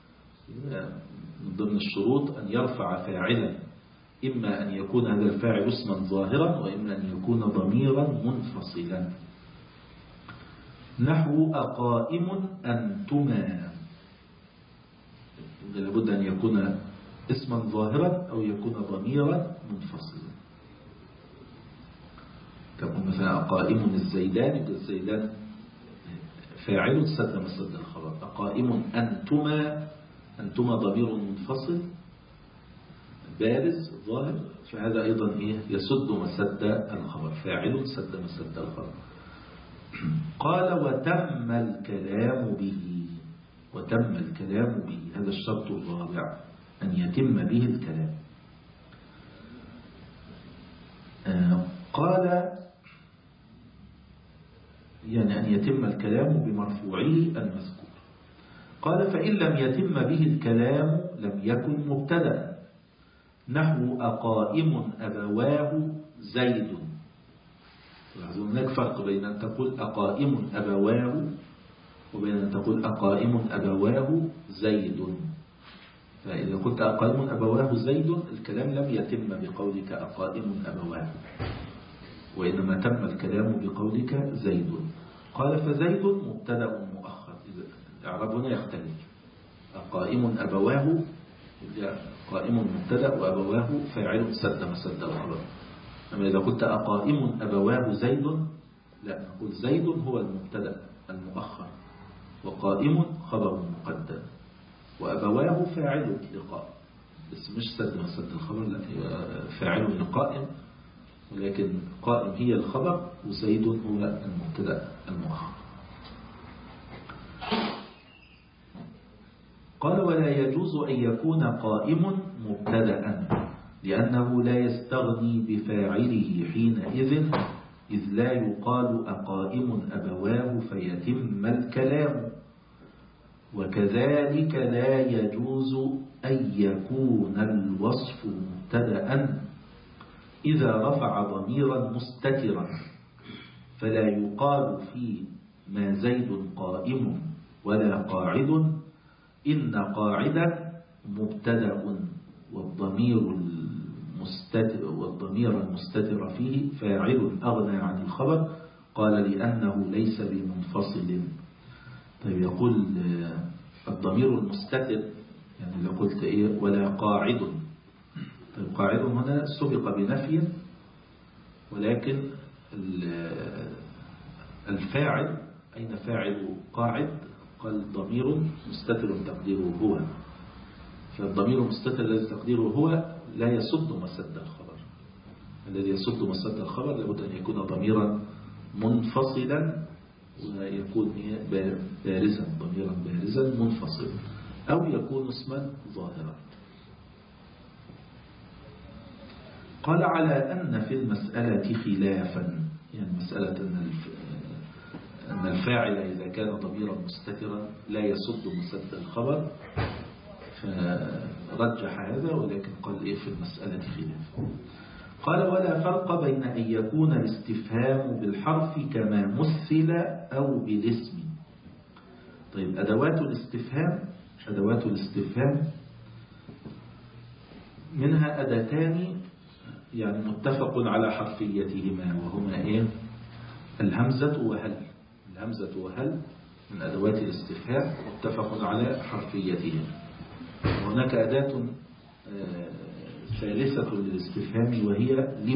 من ضمن الشروط أن يرفع فاعلا، إما أن يكون هذا الفاعل اسما ظاهرا وإما أن يكون ضميرا منفصلا. نحو أقائم أنتما، لابد أن يكون اسما ظاهرا أو يكون ضميرا منفصلا. تكون مثلا أقائم الزيدان، يبقى الزيدان فاعل سد مسد الخبر. أقائم أنتما، أنتما ضمير منفصل بارز ظاهر، فهذا أيضا يسد مسد الخبر، فاعل سد مسد الخبر. قال وتم الكلام به، وتم الكلام به، هذا الشرط الرابع أن يتم به الكلام. قال يعني أن يتم الكلام بمرفوعه المذكور. قال فإن لم يتم به الكلام لم يكن مبتدأ. نحو أقائم أبواه زيد. هناك فرق بين أن تقول أقائم أبواه وبين أن تقول أقائم أبواه زيد. فإذا قلت أقائم أبواه زيد الكلام لم يتم بقولك أقائم أبواه، وإنما تم الكلام بقولك زيد. قال فزيد مبتدأ مؤخر، الإعراب هنا يختلف. أقائم أبواه قائم مبتدأ وأبواه فاعل سد مسد الخبر. أما إذا قلت أقائم أبواه زيد لا، نقول زيد هو المبتدأ المؤخر وقائم خبر مقدم وأبواه فاعل لقاء، بس مش سد مسد الخبر، لا فاعل لقائم، ولكن قائم هي الخبر وزيد هو المبتدأ المؤخر. قال ولا يجوز أن يكون قائم مبتدأ لأنه لا يستغني بفاعله حينئذ، إذ لا يقال أقائم أبواه فيتم الكلام. وكذلك لا يجوز أن يكون الوصف مبتدأ إذا رفع ضميرا مستترا، فلا يقال في ما زيد قائم ولا قاعد إن قاعدا مبتدأ والضمير المستتر فيه فاعل أغنى عن الخبر. قال لأنه ليس بمنفصل. طيب يقول الضمير المستتر، يعني لو قلت ولا قاعد، طيب قاعد هنا سبق بنفي، ولكن الفاعل أين فاعل قاعد؟ قال ضمير مستتر تقديره هو، فالضمير المستتر الذي تقديره هو لا يسد مسد الخبر. الذي يسد مسد الخبر لابد أن يكون ضميرا منفصلا ويكون بارزا، ضميرا بارزا منفصلا، أو يكون اسما ظاهرا. قال على أن في المسألة خلافا، يعني مسألة أن الفاعل إذا كان ضميرا مستترا لا يسد مسد الخبر، فرجح هذا، ولكن قال إيه في المسألة خلاف. قال ولا فرق بين أن يكون الاستفهام بالحرف كما مثل أو بالاسم. طيب أدوات الاستفهام منها أداتان يعني متفق على حرفيتهما، وهما إيه؟ الهمزة وهل من أدوات الاستفهام متفق على حرفيتهما. وهناك أداة ثالثة للاستفهام وهي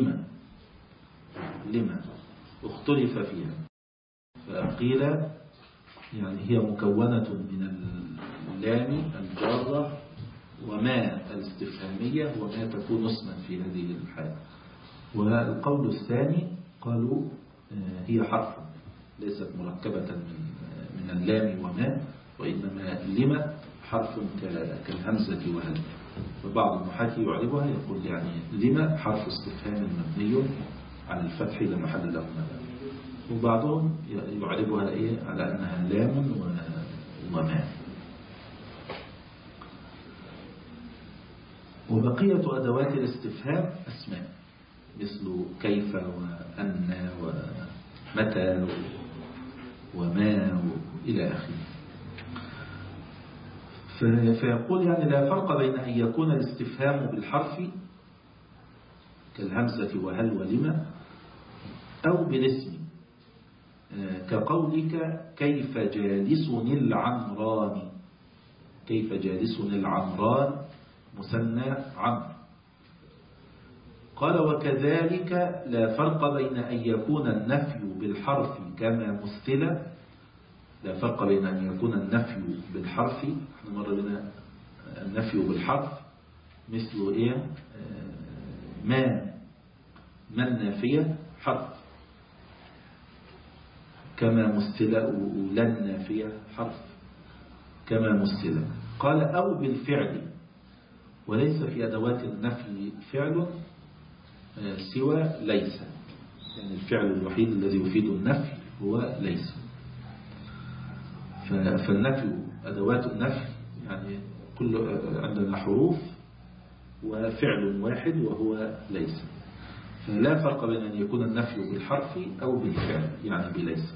لما اختلف فيها، فقيل يعني هي مكونة من اللام الجارة وما الاستفهامية وما تكون اسما في هذه الحالة. والقول الثاني قالوا هي حرف ليست مركبة من اللام وما، وإنما لما حرف كالهمزة وهل. وبعض النحاة يعربها يقول يعني لما حرف استفهام مبني على الفتح لا محل له من الإعراب، وبعضهم يعربها إيه على أنها لام وما. وبقية أدوات الاستفهام أسماء مثل كيف وأن ومتى وما إلى آخره. فيقول يعني لا فرق بين أن يكون الاستفهام بالحرف كالهمزة وهل ولما أو بالاسم كقولك كيف جالسني العمران. كيف جالسني العمران مثنى عمرو. قال وكذلك لا فرق بين أن يكون النفي بالحرف كما مثل. لا فرق بين أن يكون النفي بالحرف، احنا مر بنا النفي بالحرف مثل إيه؟ ما النافية حرف كما مثل، ولا النافية حرف كما مثل. قال أو بالفعل، وليس في أدوات النفي فعل سوى ليس، يعني الفعل الوحيد الذي يفيد النفي هو ليس. فالنفي أدوات النفي يعني كل عندنا حروف وفعل واحد وهو ليس. فلا فرق بين أن يكون النفي بالحرف أو بالفعل يعني بليس.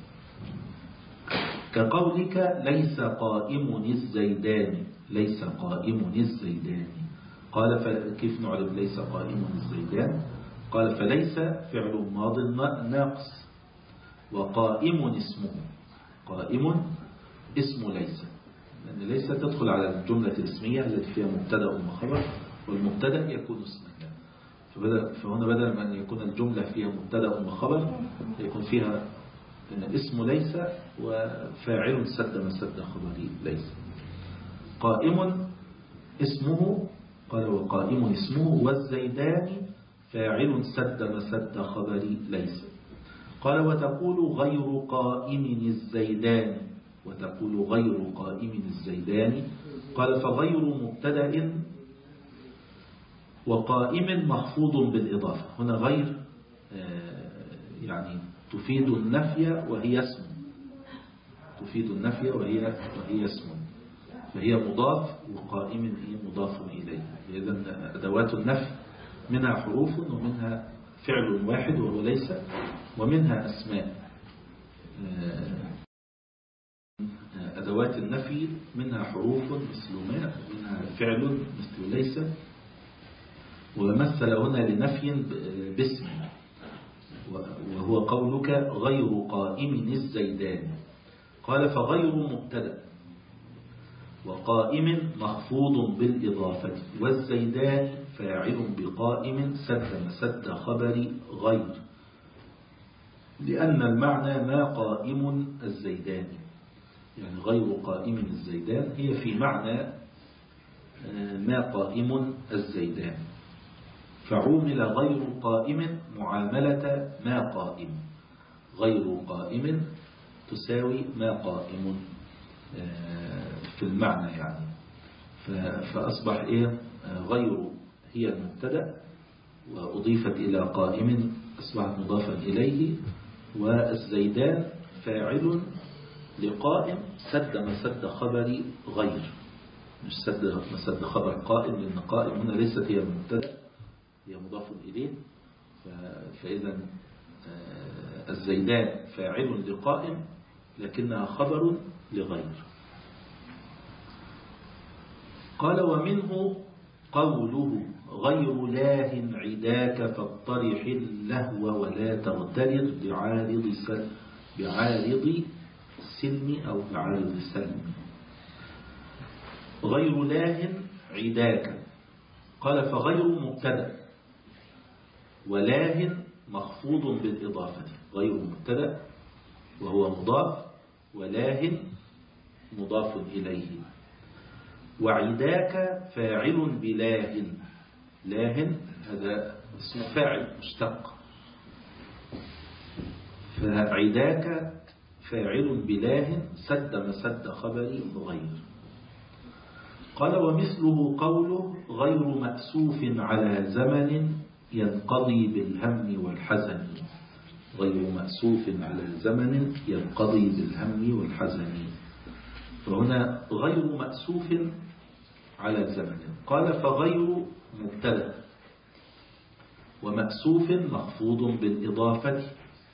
كقولك ليس قائم الزيدان. ليس قائم الزيدان. قال فكيف نعرف ليس قائم الزيدان؟ قال فليس فعل ماض ناقص، وقائم اسمه. قائم اسم ليس، لأن ليس تدخل على الجملة الاسمية التي فيها مبتدأ وخبر، والمبتدأ يكون اسما. فهنا بدل من أن يكون الجملة فيها مبتدأ وخبر يكون فيها اسم ليس وفاعل سد مسد خبري ليس. قائم اسمه، قال وقائم اسمه، والزيدان فاعل سد مسد خبري ليس. قال وتقول غير قائم الزيدان. وتقول غير قائم الزيدان. قال فغير مبتدأ وقائم مخفوض بالإضافة. هنا غير يعني تفيد النفي وهي اسم، تفيد النفي وهي اسم، فهي مضاف، وقائم هي مضاف إليه. إذن أدوات النفي منها حروف ومنها فعل واحد وهو ليس، ومنها أسماء. أدوات النفي منها حروف مثل ما، ومنها فعل مثل ليس. ومثل هنا لنفي باسم، وهو قولك غير قائم الزيدان. قال فغير مبتدأ وقائم مخفوض بالإضافة، والزيدان فاعل بقائم سد مسد خبر غير، لأن المعنى ما قائم الزيدان، يعني غير قائم الزيدان هي في معنى ما قائم الزيدان، فعومل غير قائم معاملة ما قائم. غير قائم تساوي ما قائم في المعنى يعني. فأصبح إيه؟ غير هي المبتدأ وأضيفت إلى قائم أصبحت مضافا إليه، والزيدان فاعل لقائم سد مسد خبر غير. مش مسد خبر قائم، لأن قائم هنا ليست هي المبتدأ، هي مضاف إليه. فإذا الزيدان فاعل لقائم لكنها خبر لغير. قال ومنه قوله غير لاه عداك فاطرح اللهو ولا تغترر بعارض سلم أو بعارض سلم. غير لاه عداك، قال فغير مبتدأ ولاه مخفوض بالإضافة. غير مبتدأ وهو مضاف، ولاه مضاف إليه. وعداك فاعل بلاه، لاه هذا اسم فاعل مشتق، فعداك فاعل بلاه سد مسد خبر غير. قال ومثله قوله غير مأسوف على زمن ينقضي بالهم والحزن. غير مأسوف على زمن ينقضي بالهم والحزن، فهنا غير مأسوف على زمن. قال فغير مبتدأ ومأسوف مخفوض بالإضافة.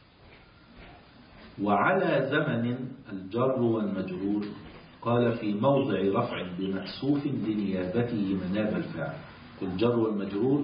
وعلى زمن الجر والمجرور، قال في موضع رفع بمأسوف لنيابته مناب الفاعل. الجر والمجرور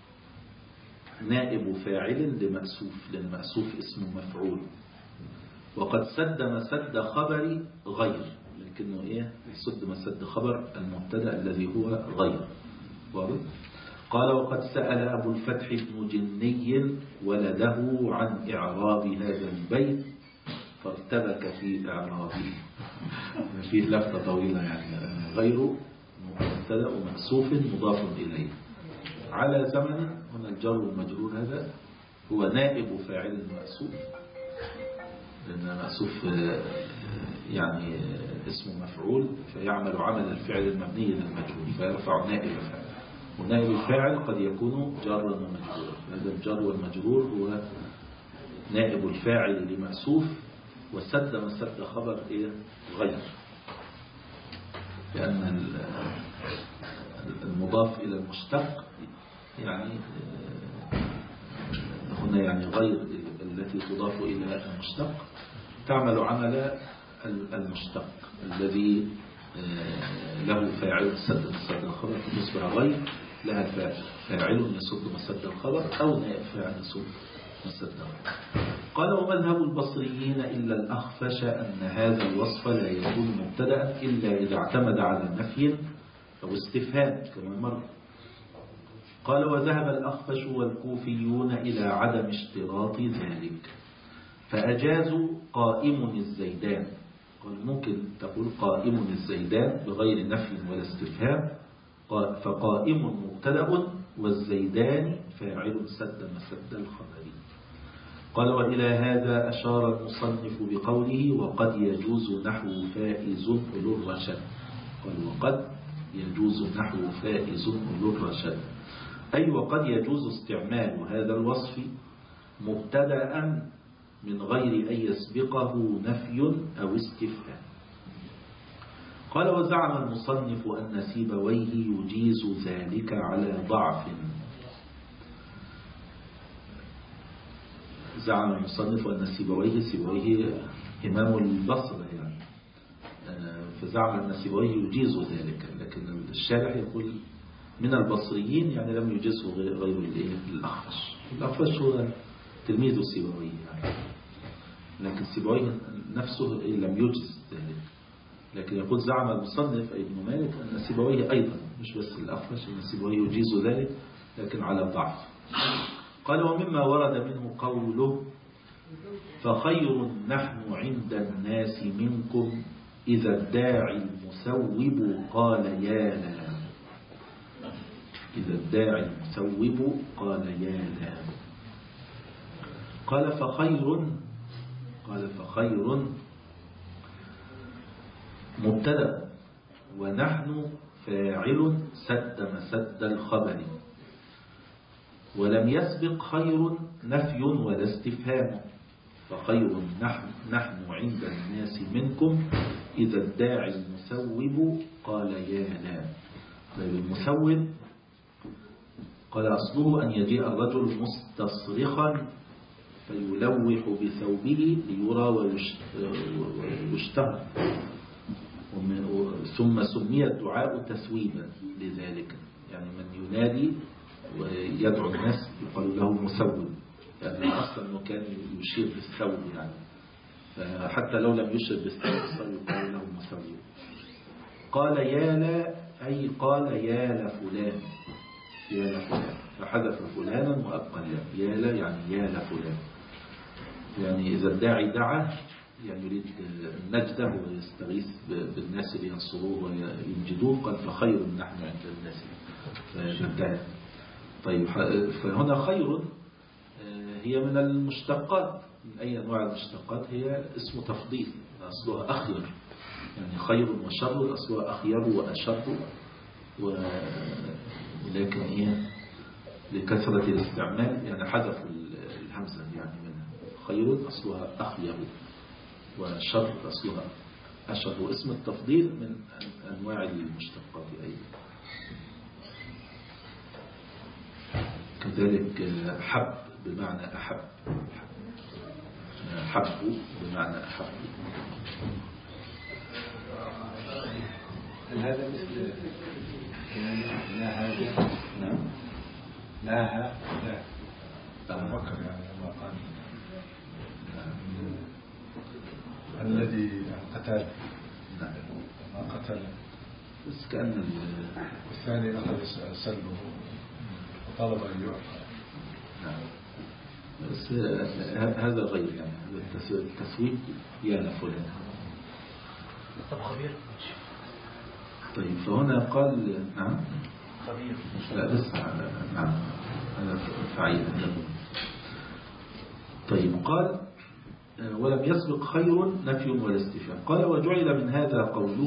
نائب فاعل لمأسوف، للمأسوف اسم مفعول. وقد سد مسد خبر غير، لكنه يسد مسد خبر المبتدأ الذي هو غير. قال وقد سأل أبو الفتح بن جني ولده عن إعراب هذا البيت فارتبك في إعرابه. فيه لفتة طويلة، يعني غير مبتدأ ومأسوف مضاف إليه. على زمن هنا الجر والمجرور هذا هو نائب فاعل المأسوف، لأن مأسوف يعني اسم مفعول فيعمل عمل الفعل المبني للمجهول فيرفع نائب فاعل، ونائب الفاعل قد يكون جرا ومجرورا. هذا الجر والمجرور هو نائب الفاعل لمأسوف، وسد مسد خبر غير، لأن المضاف إلى المشتق يعني هنا يعني غير التي تضاف إلى المشتق تعمل عمل المشتق الذي له فاعل سد مسد الخبر، فتصبح غير لها فاعل يسد مسد الخبر أو نائب فاعل يسد مسد الخبر. قال ومذهب البصريين إلا الأخفش أن هذا الوصف لا يكون مبتدأ إلا إذا اعتمد على نفي أو استفهام كما مر. قال وذهب الأخفش والكوفيون إلى عدم اشتراط ذلك فأجازوا قائم الزيدان. قال ممكن تقول قائم الزيدان بغير نفي ولا استفهام، فقائم مبتدأ والزيدان فاعل سد مسد الخبر. قال وإلى هذا أشار المصنف بقوله وقد يجوز نحو فائز أولو الرشد. قال وقد يجوز نحو فائز أولو الرشد، أي وقد يجوز استعمال هذا الوصف مبتدأ من غير أن يسبقه نفي أو استفهام. قال وزعم المصنف أن سيبويه يجيز ذلك على ضعف. زعم المصنف أن سيبويه إمام البصرة يعني، فزعم أن سيبويه يجيز ذلك، لكن الشارح يقول من البصريين يعني لم يجيزه غير الأخفش. الأخفش هو تلميذ سيبويه يعني، لكن سيبويه نفسه لم يجز ذلك. لكن يقول زعم المصنف ابن مالك أن سيبويه أيضا مش بس الأخفش، أن سيبويه يجيز ذلك لكن على ضعف. قال ومما ورد منه قوله فخير نحن عند الناس منكم إذا الداعي المسوب قال يا لا. إذا الداعي المسوب قال يا لا. قال فخير مبتدأ ونحن فاعل سد مسد الخبر، ولم يسبق خير نفي ولا استفهام. فخير نحن عند الناس منكم إذا الداعي المسوب قال يا لا. طيب المسود قال أصله أن يجيء الرجل مستصرخا فيلوح بثوبه ليرى ويشتهر، ثم سمي الدعاء تثويبا لذلك، يعني من ينادي ويدعو الناس يقال له مسود، يعني أصلا أنه كان يشير بالثوب، يعني فحتى لو لم يشير بالثوب يقال له مسود. قال يا لا أي قال يا لفلان، يا لفلان، فحذف فلانا وأبقى يا لا، يعني يا لفلان. يعني إذا الداعي دعا يعني يريد النجدة ويستغيث بالناس لينصروه وينجدوه، قال فخير نحن عند الناس فنبتعد. طيب فهنا خير هي من المشتقات، من أي أنواع المشتقات، هي اسم تفضيل، أصلها أخير، يعني خير وشر أصلها أخير وأشر، ولكن إيه لكثرة الاستعمال يعني حذف الهمزة يعني منها. خير أصلها أخير وشر أصلها أشر، واسم التفضيل من أنواع المشتقات أيضا. كذلك حب بمعنى أحب، حب بمعنى أحب.
هذا مثل لا هذا
نعم
لا بكر يعني الله قال الذي قتل ما قتل،
بس كأن
الثاني أخذ سلبه وطلب أن يعفى.
نعم بس هذا غير، يعني هذا التثويب يا لفلان.
طب خبير.
طيب فهنا قال نعم
خبير.
لا بس نعم هذا فعيل. طيب قال ولم يسبق خير نفي ولا استفهام. قال وجعل من هذا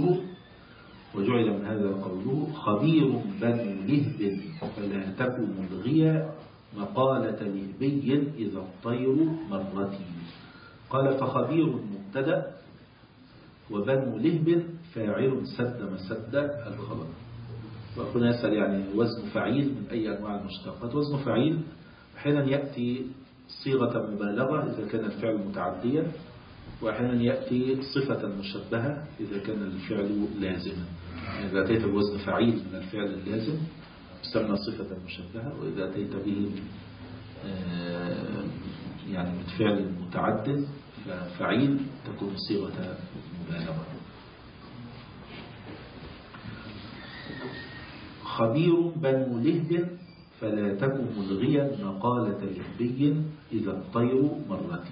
قوله خبير بنو لهب فلا تك ملغيا مقالة لهبي إذا الطير مرتي. قال فخبير مبتدأ وبنو لهب فاعل سد مسد الخبر. وأخونا يسأل يعني وزن فعيل من أي أنواع المشتقات. وزن فعيل أحيانا يأتي صيغة مبالغة إذا كان الفعل متعديا، وأحيانا يأتي صفة مشبهة إذا كان الفعل لازما. يعني إذا أتيت بوزن فعيل من الفعل اللازم يسمى صفة مشبهة، وإذا أتيت به يعني من فعل متعدد ففعيل تكون صيغة مبالغة. خبير بنو لهب فلا تكن ملغيا مقالة لهبي إذا الطير مرتي.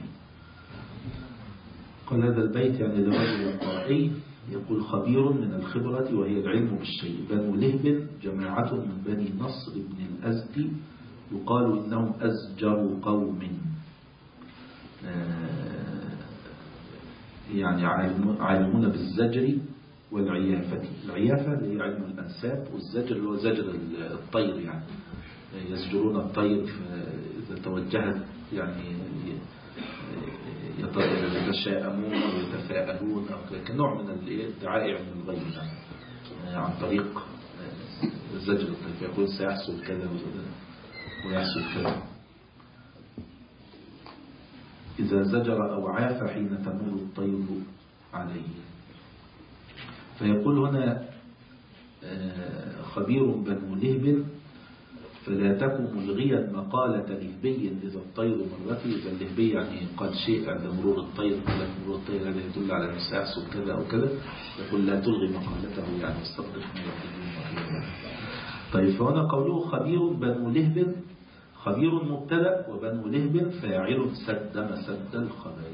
قال هذا البيت يعني لرجل طائي يقول خبير من الخبرة وهي العلم بالشيء. بنو لهب جماعة من بني نصر بن الأزدي يقال إنهم أزجر قوم، يعني عالمون بالزجر والعيافة. العيافة هي علم الأنساب، والزجر اللي هو زجر الطير، يعني يزجرون الطير إذا توجهت يعني يتشاءمون أو يتفاءلون أو كنوع من الدعائع من الغيب، يعني عن طريق زجر الطير، يقول سيحصل كذا ويحصل كذا. إذا زجر أو عاف حين تمر الطير عليه. فيقول هنا خبير بنو لهب فلا تكن ملغيا مقالة لهبي إذا الطير مرتي. إذا اللهبي يعني قال شيء عند مرور الطير، قال مرور الطير هذا يدل على أنه سيحصل كذا أو كذا، يقول لا تلغي مقالته، يعني استقدر من يقولون. طيب فهنا قوله خبير بنو لهب، خبير مبتدأ وبنو لهب فاعل سد مسد الخبر.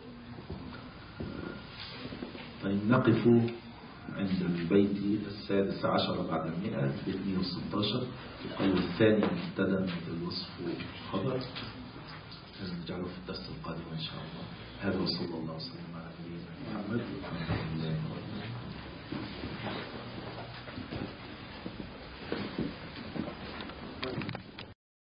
طيب نقف عند البيت 16 بعد 100 216. القول الثاني مبتدا الوصف خبر، نجعله في الدرس القادم إن شاء الله. هذا وصلى الله وسلم على نبينا محمد.